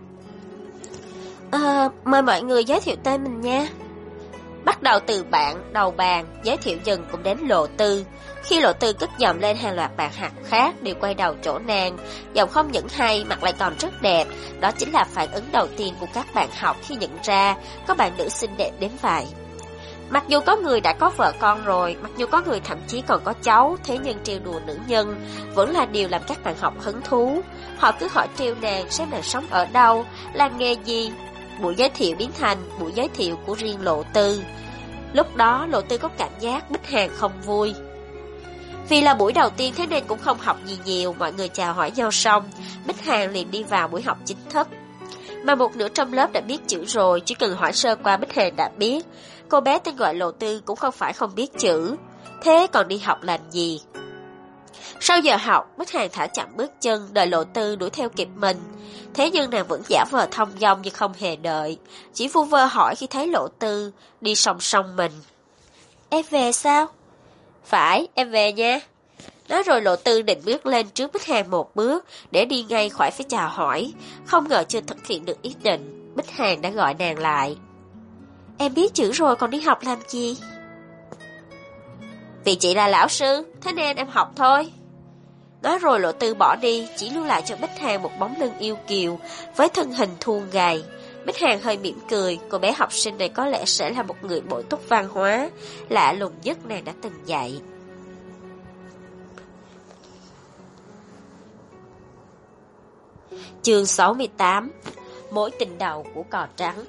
Mời mọi người giới thiệu tên mình nha. Bắt đầu từ bạn đầu bàn, giới thiệu dần cũng đến Lộ Tư. Khi Lộ Tư cất giọng lên, hàng loạt bạn học khác đều quay đầu chỗ nàng. Giọng không những hay, mặt lại còn rất đẹp. Đó chính là phản ứng đầu tiên của các bạn học khi nhận ra có bạn nữ xinh đẹp đến vậy. Mặc dù có người đã có vợ con rồi, mặc dù có người thậm chí còn có cháu, thế nhưng trêu đùa nữ nhân vẫn là điều làm các bạn học hứng thú. Họ cứ hỏi trêu nàng xem nàng sống ở đâu, làm nghề gì. Buổi giới thiệu biến thành buổi giới thiệu của riêng Lộ Tư. Lúc đó Lộ Tư có cảm giác Bích Hàn không vui. Vì là buổi đầu tiên thế nên cũng không học gì nhiều, mọi người chào hỏi nhau xong, Bích Hàn liền đi vào buổi học chính thức. Mà một nửa trong lớp đã biết chữ rồi, chỉ cần hỏi sơ qua Bích Hàn đã biết. Cô bé tên gọi Lộ Tư cũng không phải không biết chữ, thế còn đi học làm gì? Sau giờ học, Bích Hàn thả chậm bước chân đợi Lộ Tư đuổi theo kịp mình. Thế nhưng nàng vẫn giả vờ thông dong như không hề đợi, chỉ vu vơ hỏi khi thấy Lộ Tư đi song song mình. Em về sao? Phải, em về nha. Nói rồi Lộ Tư định bước lên trước Bích Hàn một bước để đi ngay khỏi phải chào hỏi. Không ngờ chưa thực hiện được ý định, Bích Hàn đã gọi nàng lại. Em biết chữ rồi còn đi học làm gì? Vì chị là lão sư, thế nên em học thôi. Nói rồi Lộ Tư bỏ đi, chỉ lưu lại cho Bích Hàn một bóng lưng yêu kiều với thân hình thon gầy. Bích Hàn hơi mỉm cười, cô bé học sinh này có lẽ sẽ là một người bổ túc văn hóa, lạ lùng nhất nàng đã từng dạy. Chương 68. Mối tình đầu của cò trắng.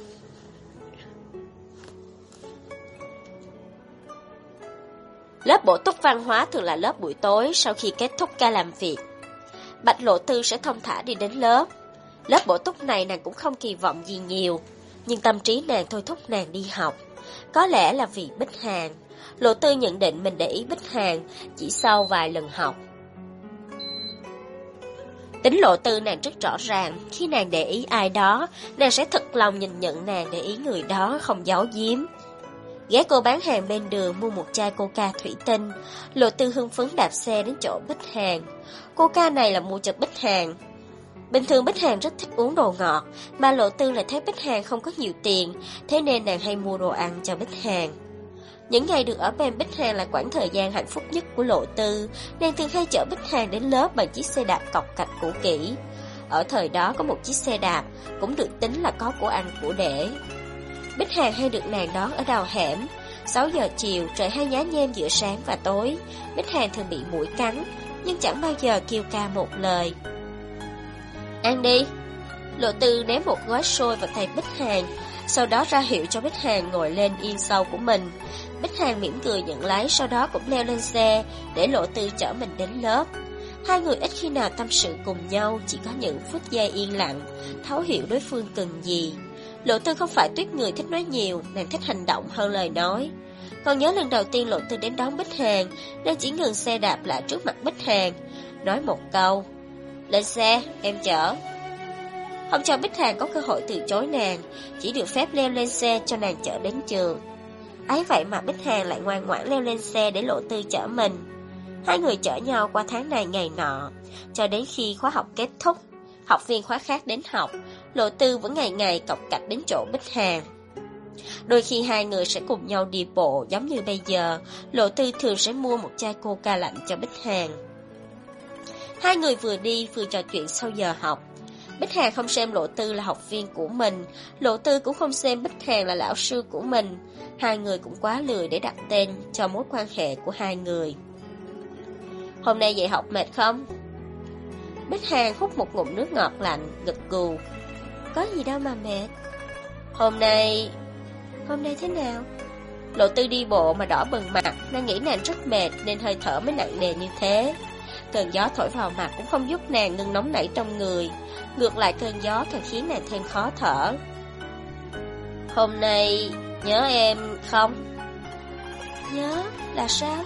Lớp bổ túc văn hóa thường là lớp buổi tối sau khi kết thúc ca làm việc. Bạch Lộ Tư sẽ thông thả đi đến lớp. Lớp bổ túc này nàng cũng không kỳ vọng gì nhiều, nhưng tâm trí nàng thôi thúc nàng đi học. Có lẽ là vì Bích Hàn. Lộ Tư nhận định mình để ý Bích Hàn chỉ sau vài lần học. Tính Lộ Tư nàng rất rõ ràng, khi nàng để ý ai đó, nàng sẽ thật lòng nhìn nhận nàng để ý người đó, không giấu giếm. Ghé cô bán hàng bên đường mua một chai coca thủy tinh, Lộ Tư hưng phấn đạp xe đến chỗ Bích Hàn. Coca này là mua cho Bích Hàn. Bình thường Bích Hàn rất thích uống đồ ngọt, mà Lộ Tư lại thấy Bích Hàn không có nhiều tiền, thế nên nàng hay mua đồ ăn cho Bích Hàn. Những ngày được ở bên Bích Hàn là quãng thời gian hạnh phúc nhất của Lộ Tư, nàng thường hay chở Bích Hàn đến lớp bằng chiếc xe đạp cọc cạch cũ kỹ. Ở thời đó có một chiếc xe đạp, cũng được tính là có của ăn của để. Bích Hàn hay được nàng đón ở đầu hẻm. 6 giờ chiều, trời hay nhá nhem giữa sáng và tối. Bích Hàn thường bị muỗi cắn, nhưng chẳng bao giờ kêu ca một lời. Ăn đi. Lộ Tư ném một gói xôi vào tay Bích Hàn, sau đó ra hiệu cho Bích Hàn ngồi lên yên sau của mình. Bích Hàn mỉm cười nhận lấy, sau đó cũng leo lên xe để Lộ Tư chở mình đến lớp. Hai người ít khi nào tâm sự cùng nhau, chỉ có những phút giây yên lặng, thấu hiểu đối phương cần gì. Lộ Tư không phải tuyết người thích nói nhiều, nàng thích hành động hơn lời nói. Còn nhớ lần đầu tiên Lộ Tư đến đón Bích Hàn, nàng chỉ ngừng xe đạp lại trước mặt Bích Hàn, nói một câu: lên xe, em chở. Không cho Bích Hàn có cơ hội từ chối nàng, chỉ được phép leo lên xe cho nàng chở đến trường. Ấy vậy mà Bích Hàn lại ngoan ngoãn leo lên xe để Lộ Tư chở mình. Hai người chở nhau qua tháng này ngày nọ, cho đến khi khóa học kết thúc. Học viên khóa khác đến học, Lộ Tư vẫn ngày ngày cọc cạch đến chỗ Bích Hàn. Đôi khi hai người sẽ cùng nhau đi bộ giống như bây giờ. Lộ Tư thường sẽ mua một chai coca lạnh cho Bích Hàn. Hai người vừa đi vừa trò chuyện sau giờ học. Bích Hàn không xem Lộ Tư là học viên của mình, Lộ Tư cũng không xem Bích Hàn là lão sư của mình. Hai người cũng quá lười để đặt tên cho mối quan hệ của hai người. Hôm nay dạy học mệt không? Bích Hàn hút một ngụm nước ngọt lạnh, gật gù. Có gì đâu mà mệt. Hôm nay thế nào? Lộ Tư đi bộ mà đỏ bừng mặt, nàng nghĩ nàng rất mệt nên hơi thở mới nặng nề như thế. Cơn gió thổi vào mặt cũng không giúp nàng ngừng nóng nảy trong người, ngược lại cơn gió càng khiến nàng thêm khó thở. Hôm nay nhớ em không? Nhớ là sao?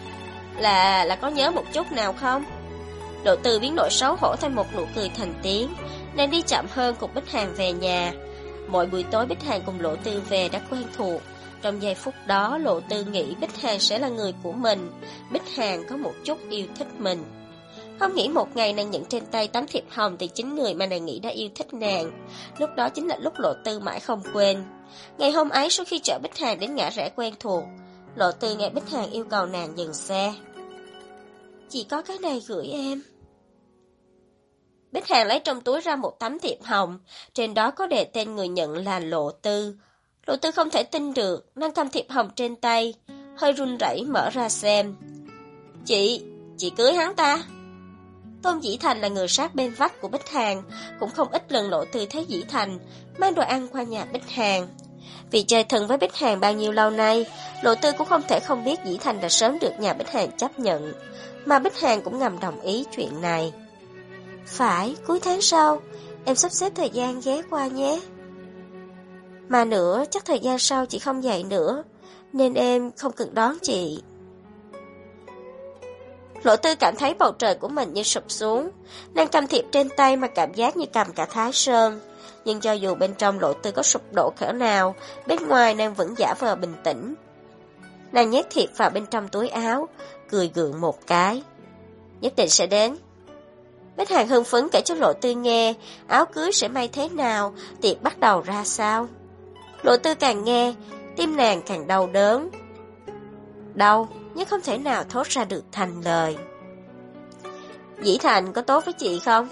Là có nhớ một chút nào không? Lộ Tư biến đổi xấu hổ thành một nụ cười thành tiếng. Nàng đi chậm hơn cùng Bích Hàn về nhà. Mỗi buổi tối Bích Hàn cùng Lộ Tư về đã quen thuộc. Trong giây phút đó Lộ Tư nghĩ Bích Hàn sẽ là người của mình. Bích Hàn có một chút yêu thích mình. Không nghĩ một ngày nàng nhận trên tay tấm thiệp hồng từ chính người mà nàng nghĩ đã yêu thích nàng. Lúc đó chính là lúc Lộ Tư mãi không quên. Ngày hôm ấy sau khi chở Bích Hàn đến ngã rẽ quen thuộc, Lộ Tư nghe Bích Hàn yêu cầu nàng dừng xe. Chỉ có cái này gửi em. Bích Hàn lấy trong túi ra một tấm thiệp hồng, trên đó có đề tên người nhận là Lộ Tư. Lộ Tư không thể tin được, nàng cầm thiệp hồng trên tay, hơi run rẩy mở ra xem. Chị cưới hắn ta? Tôn Dĩ Thành là người sát bên vách của Bích Hàn, cũng không ít lần Lộ Tư thấy Dĩ Thành mang đồ ăn qua nhà Bích Hàn. Vì chơi thân với Bích Hàn bao nhiêu lâu nay, Lộ Tư cũng không thể không biết Dĩ Thành đã sớm được nhà Bích Hàn chấp nhận, mà Bích Hàn cũng ngầm đồng ý chuyện này. Phải, cuối tháng sau, em sắp xếp thời gian ghé qua nhé. Mà nữa, chắc thời gian sau chị không dậy nữa, nên em không cần đón chị. Lộ Tư cảm thấy bầu trời của mình như sụp xuống. Nàng cầm thiệp trên tay mà cảm giác như cầm cả Thái Sơn. Nhưng cho dù bên trong Lộ Tư có sụp đổ cỡ nào, bên ngoài nàng vẫn giả vờ bình tĩnh. Nàng nhét thiệp vào bên trong túi áo, cười gượng một cái. Nhất định sẽ đến. Bích Hàn hưng phấn kể cho Lộ Tư nghe áo cưới sẽ may thế nào, tiệc bắt đầu ra sao. Lộ Tư càng nghe, tim nàng càng đau đớn. Đau, nhưng không thể nào thốt ra được thành lời. Dĩ Thành có tốt với chị không?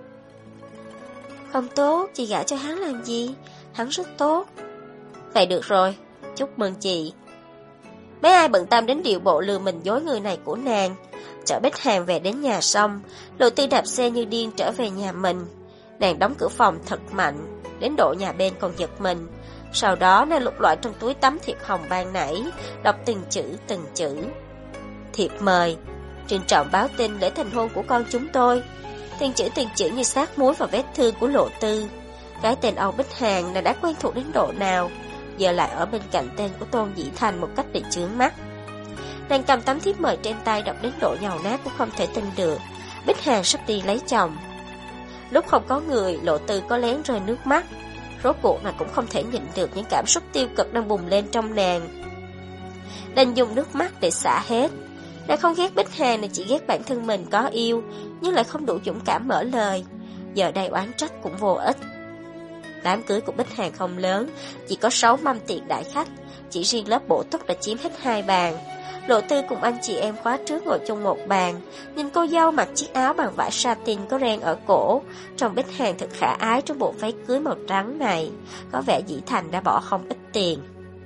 Không tốt, chị gả cho hắn làm gì? Hắn rất tốt. Vậy được rồi, chúc mừng chị. Mấy ai bận tâm đến điệu bộ lừa mình dối người này của nàng. Chở Bích Hàn về đến nhà xong, Lộ Tư đạp xe như điên trở về nhà mình. Nàng đóng cửa phòng thật mạnh, đến độ nhà bên còn giật mình. Sau đó nàng lục lọi trong túi tấm thiệp hồng ban nãy, đọc từng chữ. Thiệp mời, trịnh trọng báo tin lễ thành hôn của con chúng tôi. Từng chữ như sát muối vào vết thương của Lộ Tư. Cái tên Âu Bích Hàn nàng đã quen thuộc đến độ nào, giờ lại ở bên cạnh tên của Tôn Dĩ Thành một cách để chướng mắt. Nàng cầm tấm thiếp mời trên tay, đọc đến độ nhàu nát cũng không thể tin được. Bích Hàn sắp đi lấy chồng. Lúc không có người, Lộ Tư có lén rơi nước mắt. Rốt cuộc nàng cũng không thể nhịn được những cảm xúc tiêu cực đang bùng lên trong nàng. Đành dùng nước mắt để xả hết. Nàng không ghét Bích Hàn, nàng chỉ ghét bản thân mình có yêu, nhưng lại không đủ dũng cảm mở lời. Giờ đây oán trách cũng vô ích. Đám cưới của Bích Hàn không lớn, chỉ có 6 mâm tiệc đại khách. Chỉ riêng lớp bổ túc đã chiếm hết 2 bàn. Lộ Tư cùng anh chị em khóa trước ngồi chung một bàn. Nhìn cô dâu mặc chiếc áo bằng vải satin có ren ở cổ, trông Bích Hàn thật khả ái trong bộ váy cưới màu trắng này. Có vẻ Dĩ Thành đã bỏ không ít tiền.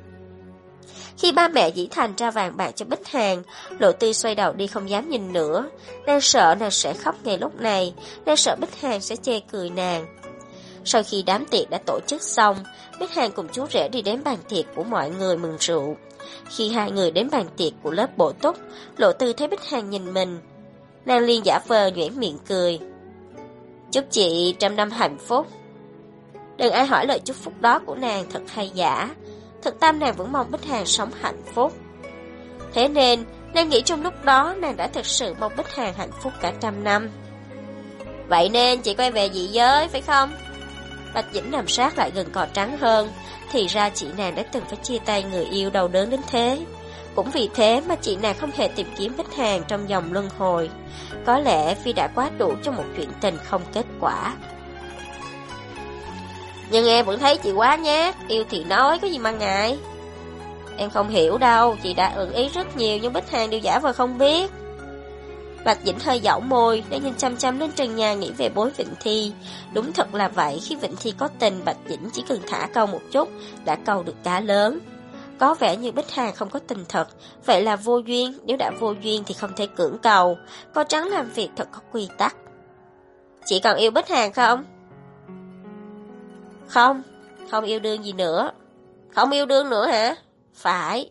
Khi ba mẹ Dĩ Thành trao vàng bạc cho Bích Hàn, Lộ Tư xoay đầu đi không dám nhìn nữa. Nàng sợ nàng sẽ khóc ngay lúc này, nàng sợ Bích Hàn sẽ chê cười nàng. Sau khi đám tiệc đã tổ chức xong, Bích Hàn cùng chú rể đi đến bàn tiệc của mọi người mừng rượu. Khi hai người đến bàn tiệc của lớp bổ túc, Lộ Tư thấy Bích Hàn nhìn mình. Nàng liền giả vờ nhoẻn miệng cười. Chúc chị 100 năm hạnh phúc. Đừng ai hỏi lời chúc phúc đó của nàng thật hay giả. Thực tâm nàng vẫn mong Bích Hàn sống hạnh phúc. Thế nên, nàng nghĩ trong lúc đó nàng đã thực sự mong Bích Hàn hạnh phúc cả 100 năm. Vậy nên chị quay về dị giới, phải không? Bạch Dĩnh nằm sát lại gần cỏ trắng hơn. Thì ra chị nàng đã từng phải chia tay người yêu đau đớn đến thế. Cũng vì thế mà chị nàng không hề tìm kiếm Bích Hàn trong dòng luân hồi. Có lẽ vì đã quá đủ cho một chuyện tình không kết quả. Nhưng em vẫn thấy chị quá nhát. Yêu thì nói, có gì mà ngại. Em không hiểu đâu. Chị đã ưng ý rất nhiều, nhưng Bích Hàn đều giả vờ không biết. Bạch Dĩnh hơi dõng môi, đã nhìn chăm chăm lên trần nhà nghĩ về bối Vịnh Thi. Đúng thật là vậy, khi Vịnh Thi có tình, Bạch Dĩnh chỉ cần thả câu một chút đã câu được cá lớn. Có vẻ như Bích Hàn không có tình thật, vậy là vô duyên. Nếu đã vô duyên thì không thể cưỡng cầu. Cô trắng làm việc thật có quy tắc. Chị còn yêu Bích Hàn không? Không, không yêu đương gì nữa. Không yêu đương nữa hả? Phải.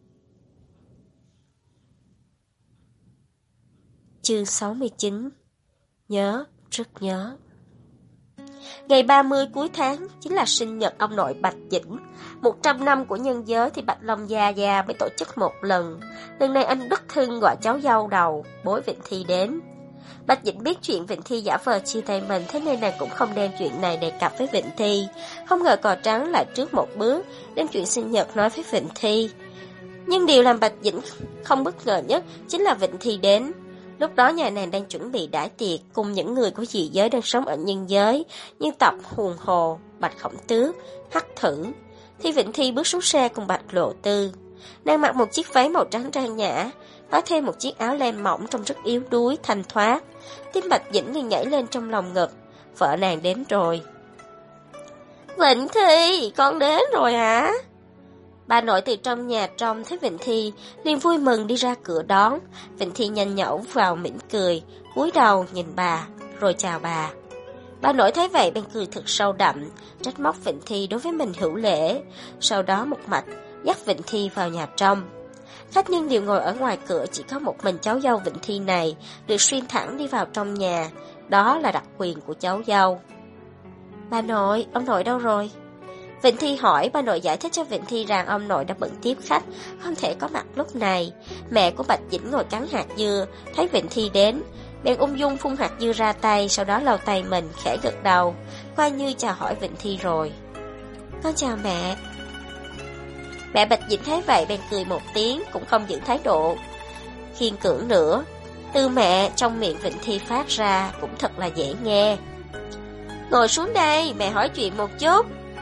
Chương 69. Nhớ, rất nhớ. Ngày 30 cuối tháng chính là sinh nhật ông nội Bạch Dĩnh. 100 năm của nhân giới thì Bạch Long Gia Gia mới tổ chức một lần. Lần này anh Đức Thưng gọi cháu dâu đầu, bối Vịnh Thi đến. Bạch Dĩnh biết chuyện Vịnh Thi giả vờ chia tay mình, thế nên nàng cũng không đem chuyện này đề cập với Vịnh Thi. Không ngờ cò trắng lại trước một bước đem chuyện sinh nhật nói với Vịnh Thi. Nhưng điều làm Bạch Dĩnh không bất ngờ nhất chính là Vịnh Thi đến. Lúc đó nhà nàng đang chuẩn bị đãi tiệc cùng những người của dị giới đang sống ở nhân giới như Tộc Huồng Hồ, Bạch Khổng Tước, Hắc Thử. Thì Vịnh Thi bước xuống xe cùng Bạch Lộ Tư. Nàng mặc một chiếc váy màu trắng trang nhã, có thêm một chiếc áo len mỏng trông rất yếu đuối, thanh thoát. Tim Bạch Dĩnh liền nhảy lên trong lòng ngực. Vợ nàng đến rồi. Vịnh Thi, con đến rồi hả? Bà nội từ trong nhà trông thấy Vịnh Thi, liền vui mừng đi ra cửa đón. Vịnh Thi nhanh nhẩu vào mỉm cười, cúi đầu nhìn bà, rồi chào bà. Bà nội thấy vậy bèn cười thật sâu đậm, trách móc Vịnh Thi đối với mình hữu lễ. Sau đó một mạch dắt Vịnh Thi vào nhà trong. Khách nhân đều ngồi ở ngoài cửa, chỉ có một mình cháu dâu Vịnh Thi này được xuyên thẳng đi vào trong nhà. Đó là đặc quyền của cháu dâu. Bà nội, ông nội đâu rồi? Vịnh Thi hỏi. Bà nội giải thích cho Vịnh Thi rằng ông nội đã bận tiếp khách, không thể có mặt lúc này. Mẹ của Bạch Dĩnh ngồi cắn hạt dưa, thấy Vịnh Thi đến, bèn ung dung phun hạt dưa ra tay, sau đó lau tay mình, khẽ gật đầu, coi như chào hỏi Vịnh Thi rồi. Con chào mẹ. Mẹ Bạch Dĩnh thấy vậy bèn cười một tiếng, cũng không giữ thái độ khiên cưỡng nữa. Từ mẹ trong miệng Vịnh Thi phát ra cũng thật là dễ nghe. Ngồi xuống đây, mẹ hỏi chuyện một chút.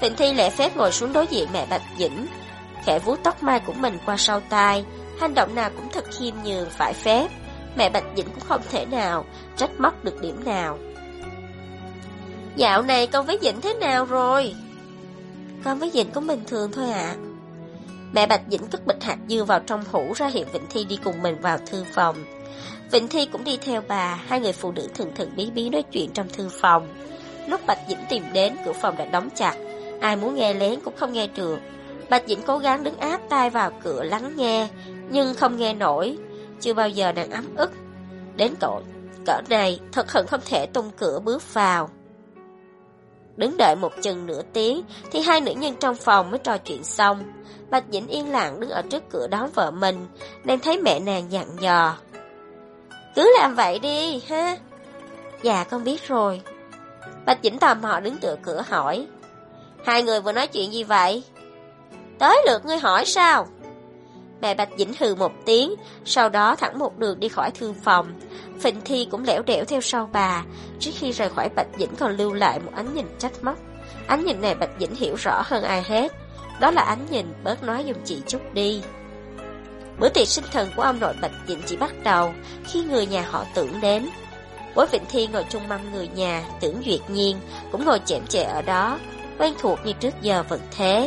Vịnh Thi lễ phép ngồi xuống đối diện mẹ Bạch Dĩnh, khẽ vuốt tóc mai của mình qua sau tai, hành động nào cũng thật khiêm nhường phải phép. Mẹ Bạch Dĩnh cũng không thể nào trách móc được điểm nào. Dạo này con với Dĩnh thế nào rồi? Con với Dĩnh cũng bình thường thôi ạ. Mẹ Bạch Dĩnh cất bịch hạt dưa vào trong hũ, ra hiệu Vịnh Thi đi cùng mình vào thư phòng. Vịnh Thi cũng đi theo bà, hai người phụ nữ thần thần bí bí nói chuyện trong thư phòng. Lúc Bạch Dĩnh tìm đến, cửa phòng đã đóng chặt, ai muốn nghe lén cũng không nghe được. Bạch Dĩnh cố gắng đứng áp tai vào cửa lắng nghe, nhưng không nghe nổi. Chưa bao giờ nàng ấm ức đến cỡ này, thật hận không thể tung cửa bước vào. Đứng đợi một chừng nửa tiếng thì hai nữ nhân trong phòng mới trò chuyện xong. Bạch Dĩnh yên lặng đứng ở trước cửa đón vợ mình. Nàng thấy mẹ nàng dặn dò, cứ làm vậy đi ha. Dạ con biết rồi. Bạch Dĩnh tò mò đứng tựa cửa hỏi, hai người vừa nói chuyện gì vậy? Tới lượt ngươi hỏi sao? Mẹ Bạch Dĩnh hừ một tiếng, sau đó thẳng một đường đi khỏi thư phòng. Vịnh Thi cũng lẻo đẻo theo sau bà. Trước khi rời khỏi Bạch Dĩnh còn lưu lại một ánh nhìn trách móc. Ánh nhìn này Bạch Dĩnh hiểu rõ hơn ai hết. Đó là ánh nhìn bớt nói giùm chị chút đi. Bữa tiệc sinh thần của ông nội Bạch Dĩnh chỉ bắt đầu khi người nhà họ Tưởng đến. Bố Vịnh Thi ngồi chung mâm người nhà, Tưởng Duyệt Nhiên cũng ngồi chễm chệ ở đó, quen thuộc như trước giờ vẫn thế.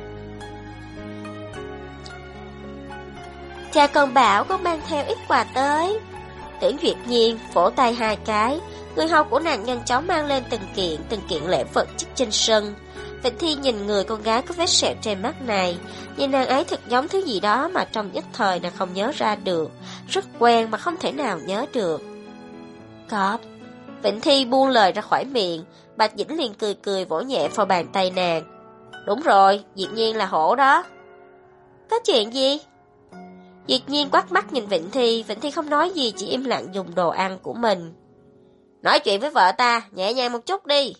Cha con bảo con mang theo ít quà tới. Tưởng Duyệt Nhiên vỗ tay hai cái, người hầu của nàng nhanh chóng mang lên từng kiện lễ vật chất trên sân. Vịnh Thi nhìn người con gái có vết sẹo trên mắt này, nhìn nàng ấy thật giống thứ gì đó mà trong nhất thời nàng không nhớ ra được, rất quen mà không thể nào nhớ được. Cọp. Vịnh Thi buông lời ra khỏi miệng, Bạch Dĩnh liền cười cười vỗ nhẹ vào bàn tay nàng. Đúng rồi, Duyệt Nhiên là hổ đó. Có chuyện gì? Duyệt Nhiên quát mắt nhìn Vịnh Thi không nói gì, chỉ im lặng dùng đồ ăn của mình. Nói chuyện với vợ ta, nhẹ nhàng một chút đi.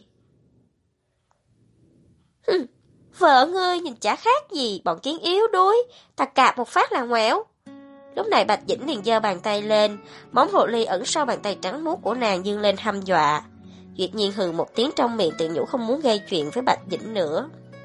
Vợ ngươi nhìn chả khác gì bọn kiến yếu đuối, ta cạp một phát là ngoẻo. Lúc này Bạch Dĩnh liền giơ bàn tay lên, móng hồ ly ẩn sau bàn tay trắng muốt của nàng dương lên hăm dọa. Duyệt Nhiên hừ một tiếng trong miệng tự nhủ không muốn gây chuyện với Bạch Dĩnh nữa.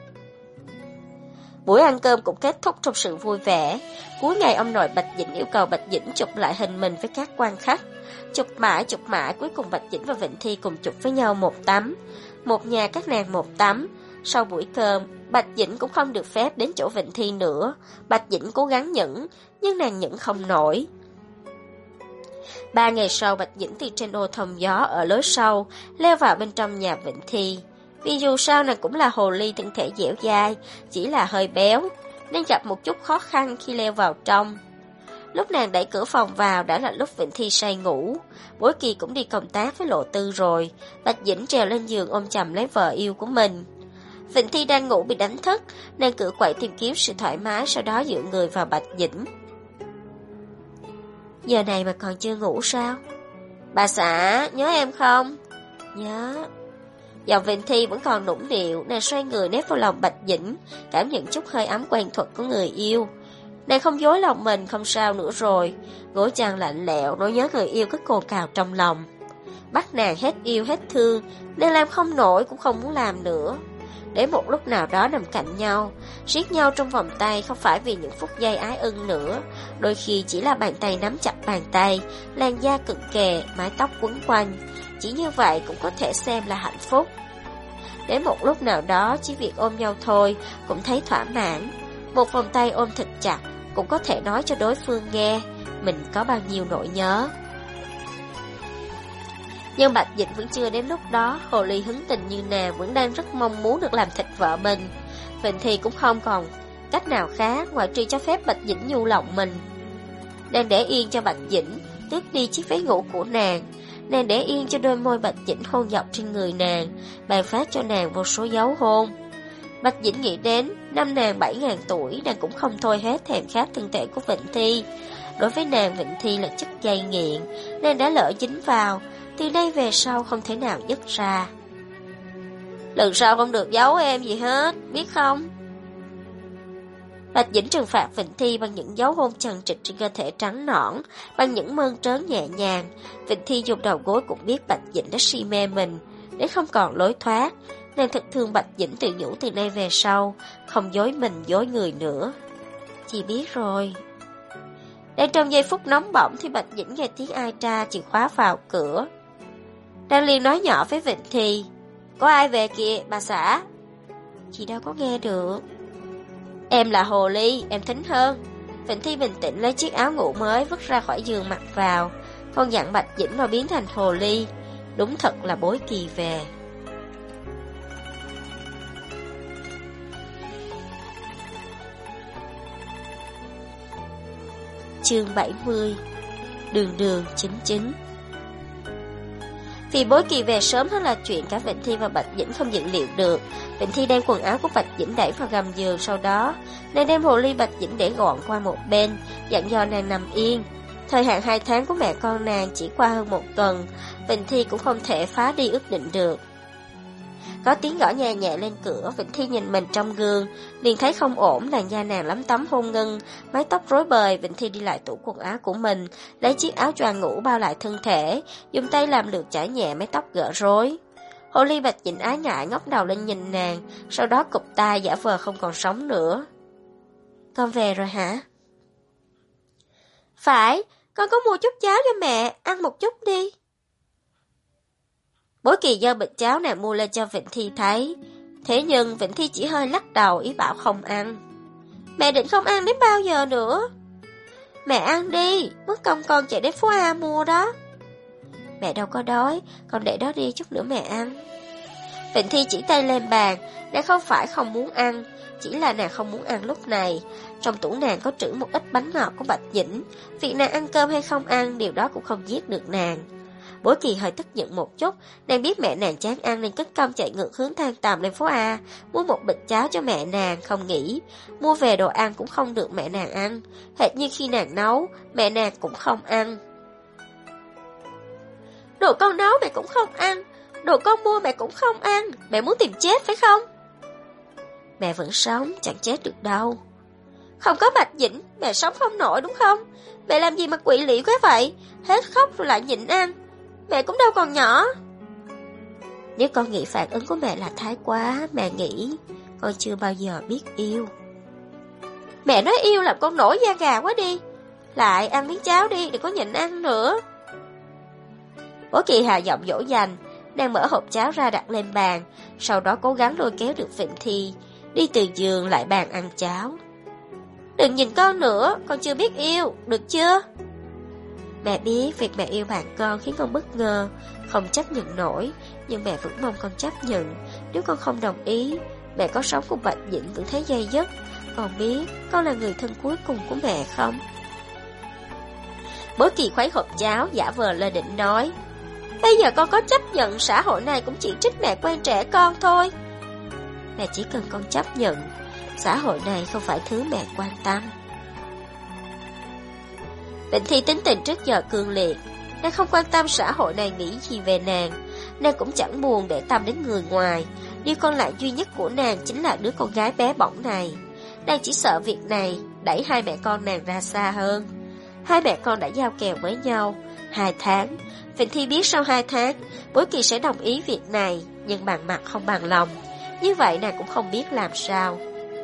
Buổi ăn cơm cũng kết thúc trong sự vui vẻ. Cuối ngày ông nội Bạch Dĩnh yêu cầu Bạch Dĩnh chụp lại hình mình với các quan khách. Chụp mãi, cuối cùng Bạch Dĩnh và Vịnh Thi cùng chụp với nhau một tấm. Một nhà các nàng một tấm. Sau buổi cơm, Bạch Dĩnh cũng không được phép đến chỗ Vịnh Thi nữa. Bạch Dĩnh cố gắng nhẫn, nhưng nàng nhẫn không nổi. 3 ngày sau, Bạch Dĩnh từ trên ô thông gió ở lối sau leo vào bên trong nhà Vịnh Thi. Vì dù sao nàng cũng là hồ ly thân thể dẻo dai, chỉ là hơi béo, nên gặp một chút khó khăn khi leo vào trong. Lúc nàng đẩy cửa phòng vào đã là lúc Vịnh Thi say ngủ. Bối Kỳ cũng đi công tác với Lộ Tư rồi. Bạch Dĩnh trèo lên giường ôm chầm lấy vợ yêu của mình. Vịnh Thi đang ngủ bị đánh thức, nàng cựa quậy tìm kiếm sự thoải mái, sau đó dựa người vào Bạch Dĩnh. Giờ này mà còn chưa ngủ sao? Bà xã, nhớ em không? Nhớ. Giọng Vịnh Thi vẫn còn nũng nịu, nàng xoay người nép vào lòng Bạch Dĩnh, cảm nhận chút hơi ấm quen thuộc của người yêu. Nàng không dối lòng mình, không sao nữa rồi. Gối chăn lạnh lẽo, nỗi nhớ người yêu cứ cồn cào trong lòng. Bắt nàng hết yêu hết thương, nàng làm không nổi cũng không muốn làm nữa. Để một lúc nào đó nằm cạnh nhau, siết nhau trong vòng tay, không phải vì những phút giây ái ân nữa. Đôi khi chỉ là bàn tay nắm chặt bàn tay, làn da cực kề, mái tóc quấn quanh. Chỉ như vậy cũng có thể xem là hạnh phúc. Đến một lúc nào đó, chỉ việc ôm nhau thôi cũng thấy thỏa mãn. Một vòng tay ôm thật chặt cũng có thể nói cho đối phương nghe mình có bao nhiêu nỗi nhớ. Nhưng Bạch Dĩnh vẫn chưa đến lúc đó. Hồ ly hứng tình như nàng vẫn đang rất mong muốn được làm thịt vợ mình. Vịnh Thi cũng không còn cách nào khác ngoại trừ cho phép Bạch Dĩnh nhu lòng mình. Nàng để yên cho Bạch Dĩnh tước đi chiếc váy ngủ của nàng. Nàng để yên cho đôi môi Bạch Dĩnh hôn dọc trên người nàng, ban phát cho nàng vô số dấu hôn. Bạch Dĩnh nghĩ đến năm nàng 7.000 tuổi, nàng cũng không thôi hết thèm khát thân thể của Vịnh Thi. Đối với nàng, Vịnh Thi là chất dây nghiện, nàng đã lỡ dính vào, từ nay về sau không thể nào dứt ra. Lần sau không được giấu em gì hết, biết không? Bạch Dĩnh trừng phạt Vịnh Thi bằng những dấu hôn chằng chịt trên cơ thể trắng nõn, bằng những mơn trớn nhẹ nhàng. Vịnh Thi dùng đầu gối cũng biết Bạch Dĩnh đã si mê mình, để không còn lối thoát. Nàng thật thương Bạch Dĩnh, tự nhủ từ nay về sau không dối mình dối người nữa. Chị biết rồi. Đang trong giây phút nóng bỏng thì Bạch Dĩnh nghe tiếng ai tra chìa khóa vào cửa. Đang liền nói nhỏ với Vịnh Thi: có ai về kìa bà xã. Chị đâu có nghe được. Em là hồ ly, em thính hơn. Vịnh Thi bình tĩnh lấy chiếc áo ngủ mới vứt ra khỏi giường mặc vào. Con dặn Bạch Dĩnh mà biến thành hồ ly. Đúng thật là Bối Kỳ về. Chương 70. Đường đường chính chính. Vì Bối Kỳ về sớm hơn là chuyện cả Vịnh Thi và Bạch Dĩnh không dự liệu được. Vịnh Thi đem quần áo của Bạch Dĩnh đẩy vào gầm giường, sau đó nàng đem hồ ly Bạch Dĩnh để gọn qua một bên, dặn dò nàng nằm yên. Thời hạn 2 tháng của mẹ con nàng chỉ qua hơn 1 tuần, Vịnh Thi cũng không thể phá đi ước định được. Có tiếng gõ nhẹ nhẹ lên cửa, Vịnh Thi nhìn mình trong gương, liền thấy không ổn, làn da nàng lấm tấm hôn ngân, mái tóc rối bời. Vịnh Thi đi lại tủ quần áo của mình, lấy chiếc áo choàng ngủ bao lại thân thể, dùng tay làm lượt chải nhẹ mái tóc gỡ rối. Hồ ly Bạch Dĩnh ái ngại ngóc đầu lên nhìn nàng, sau đó cụp tai giả vờ không còn sống nữa. Con về rồi hả? Phải, con có mua chút cháo cho mẹ, ăn một chút đi. Bối Kỳ giơ bịch cháo nàng mua lên cho Vịnh Thi thấy. Thế nhưng Vịnh Thi chỉ hơi lắc đầu ý bảo không ăn. Mẹ định không ăn đến bao giờ nữa? Mẹ ăn đi, mất công con chạy đến phố A mua đó. Mẹ đâu có đói, con để đó đi chút nữa mẹ ăn. Vịnh Thi chỉ tay lên bàn, nàng không phải không muốn ăn, chỉ là nàng không muốn ăn lúc này. Trong tủ nàng có trữ một ít bánh ngọt của Bạch Dĩnh, việc nàng ăn cơm hay không ăn, điều đó cũng không giết được nàng. Bối Kỳ hơi tức giận một chút, nàng biết mẹ nàng chán ăn nên cất công chạy ngược hướng than tầm lên phố A, mua một bịch cháo cho mẹ nàng, không nghĩ mua về đồ ăn cũng không được mẹ nàng ăn, hệt như khi nàng nấu, mẹ nàng cũng không ăn. Đồ con nấu mẹ cũng không ăn, đồ con mua mẹ cũng không ăn, mẹ muốn tìm chết phải không? Mẹ vẫn sống, chẳng chết được đâu. Không có Bạch Dĩnh, mẹ sống không nổi đúng không? Mẹ làm gì mà quỷ lị quá vậy? Hết khóc rồi lại nhịn ăn. Mẹ cũng đâu còn nhỏ. Nếu con nghĩ phản ứng của mẹ là thái quá, mẹ nghĩ con chưa bao giờ biết yêu. Mẹ nói yêu làm con nổi da gà quá đi. Lại ăn miếng cháo đi, đừng có nhịn ăn nữa. Bố Kỳ hạ giọng dỗ dành, nàng mở hộp cháo ra đặt lên bàn, sau đó cố gắng lôi kéo được Vịnh Thi đi từ giường lại bàn ăn cháo. Đừng nhìn con nữa, con chưa biết yêu, được chưa? Mẹ biết việc mẹ yêu bạn con khiến con bất ngờ, không chấp nhận nổi, nhưng mẹ vẫn mong con chấp nhận. Nếu con không đồng ý, mẹ có sống cùng Bạch Dĩnh vẫn thấy dây dứt. Con biết con là người thân cuối cùng của mẹ không? Bố Kỳ khuấy hộp cháo, giả vờ lơ đỉnh nói: bây giờ con có chấp nhận, xã hội này cũng chỉ trích mẹ quen trẻ con thôi. Mẹ chỉ cần con chấp nhận, xã hội này không phải thứ mẹ quan tâm. Vịnh Thi tính tình trước giờ cương liệt, nàng không quan tâm xã hội này nghĩ gì về nàng, nàng cũng chẳng buồn để tâm đến người ngoài. Điều còn lại duy nhất của nàng chính là đứa con gái bé bỏng này. Nàng chỉ sợ việc này đẩy hai mẹ con nàng ra xa hơn. Hai mẹ con đã giao kèo với nhau 2 tháng. Vịnh Thi biết sau 2 tháng Bối Kỳ sẽ đồng ý việc này, nhưng bằng mặt không bằng lòng. Như vậy nàng cũng không biết làm sao.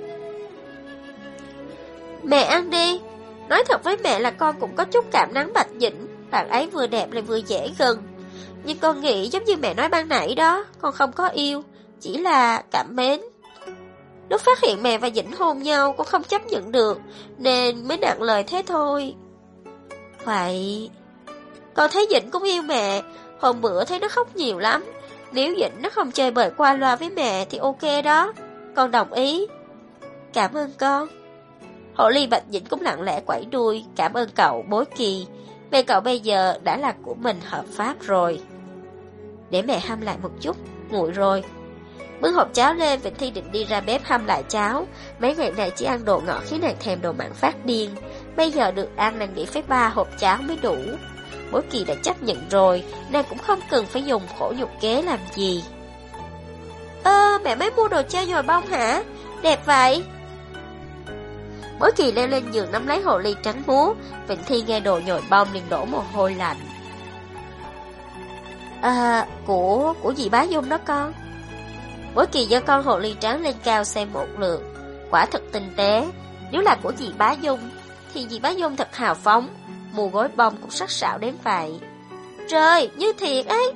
Mẹ ăn đi. Nói thật với mẹ là con cũng có chút cảm nắng Bạch Dĩnh, bạn ấy vừa đẹp lại vừa dễ gần. Nhưng con nghĩ giống như mẹ nói ban nãy đó, con không có yêu, chỉ là cảm mến. Lúc phát hiện mẹ và Dĩnh hôn nhau, con không chấp nhận được, nên mới nặng lời thế thôi. Vậy con thấy Dĩnh cũng yêu mẹ, hôm bữa thấy nó khóc nhiều lắm. Nếu Dĩnh nó không chơi bời qua loa với mẹ thì ok đó, con đồng ý. Cảm ơn con. Hồ ly Bạch Dĩnh cũng lặng lẽ quẩy đuôi, cảm ơn cậu Bối Kỳ. Mẹ cậu bây giờ đã là của mình hợp pháp rồi. Để mẹ hâm lại một chút, nguội rồi. Bưng hộp cháo lên, Vịnh Thi định đi ra bếp hâm lại cháo. Mấy ngày này chỉ ăn đồ ngọt khiến nàng thèm đồ mặn phát điên. Bây giờ được ăn nàng nghĩ phải 3 hộp cháo mới đủ. Bối Kỳ đã chấp nhận rồi, nàng cũng không cần phải dùng khổ nhục kế làm gì. Mẹ mới mua đồ chơi nhồi bông hả? Đẹp vậy. Bối Kỳ leo lên giường nắm lấy hồ ly trắng muốt. Vịnh Thi nghe đồ nhồi bông liền đổ mồ hôi lạnh. Của dì Bá Dung đó con. Bối Kỳ giơ con hồ ly trắng lên cao xem một lượt, quả thật tinh tế. Nếu là của dì Bá Dung thì dì Bá Dung thật hào phóng, mùa gối bông cũng sắc sảo đến vậy. Trời, như thiệt ấy.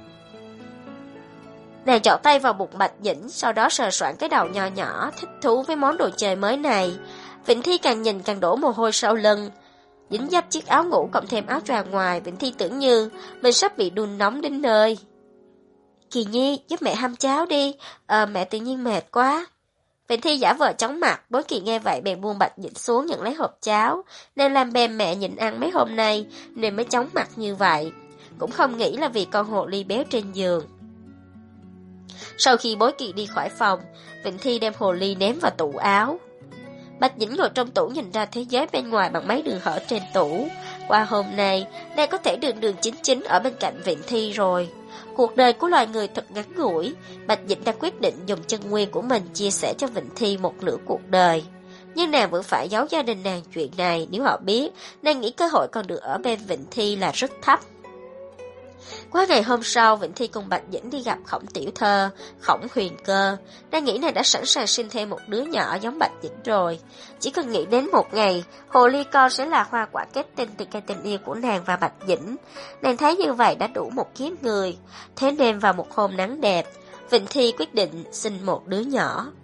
Nàng chọn tay vào bụng Bạch Dĩnh, sau đó sờ soạng cái đầu nho nhỏ, thích thú với món đồ chơi mới này. Vịnh Thi càng nhìn càng đổ mồ hôi sau lưng. Dính dấp chiếc áo ngủ cộng thêm áo choàng ngoài, Vịnh Thi tưởng như mình sắp bị đun nóng đến nơi. Kỳ Nhi, giúp mẹ hâm cháo đi, mẹ tự nhiên mệt quá. Vịnh Thi giả vờ chóng mặt, Bối Kỳ nghe vậy bèn buông Bạch Dĩnh xuống nhận lấy hộp cháo. Nàng làm bèm mẹ nhịn ăn mấy hôm nay nên mới chóng mặt như vậy. Cũng không nghĩ là vì con hồ ly béo trên giường. Sau khi Bối Kỳ đi khỏi phòng, Vịnh Thi đem hồ ly ném vào tủ áo. Bạch Dĩnh ngồi trong tủ nhìn ra thế giới bên ngoài bằng mấy đường hở trên tủ. Qua hôm nay, nàng có thể đường đường chính chính ở bên cạnh Vịnh Thi rồi. Cuộc đời của loài người thật ngắn ngủi, Bạch Dĩnh đã quyết định dùng chân nguyên của mình chia sẻ cho Vịnh Thi một nửa cuộc đời. Nhưng nàng vẫn phải giấu gia đình nàng chuyện này, nếu họ biết, nàng nghĩ cơ hội còn được ở bên Vịnh Thi là rất thấp. Qua ngày hôm sau, Vịnh Thi cùng Bạch Dĩnh đi gặp Khổng Tiểu Thơ, Khổng Huyền Cơ. Nàng nghĩ nàng đã sẵn sàng sinh thêm một đứa nhỏ giống Bạch Dĩnh rồi. Chỉ cần nghĩ đến một ngày, hồ ly con sẽ là hoa quả kết tinh từ cây tình yêu của nàng và Bạch Dĩnh. Nàng thấy như vậy đã đủ một kiếp người. Thế nên vào một hôm nắng đẹp, Vịnh Thi quyết định sinh một đứa nhỏ.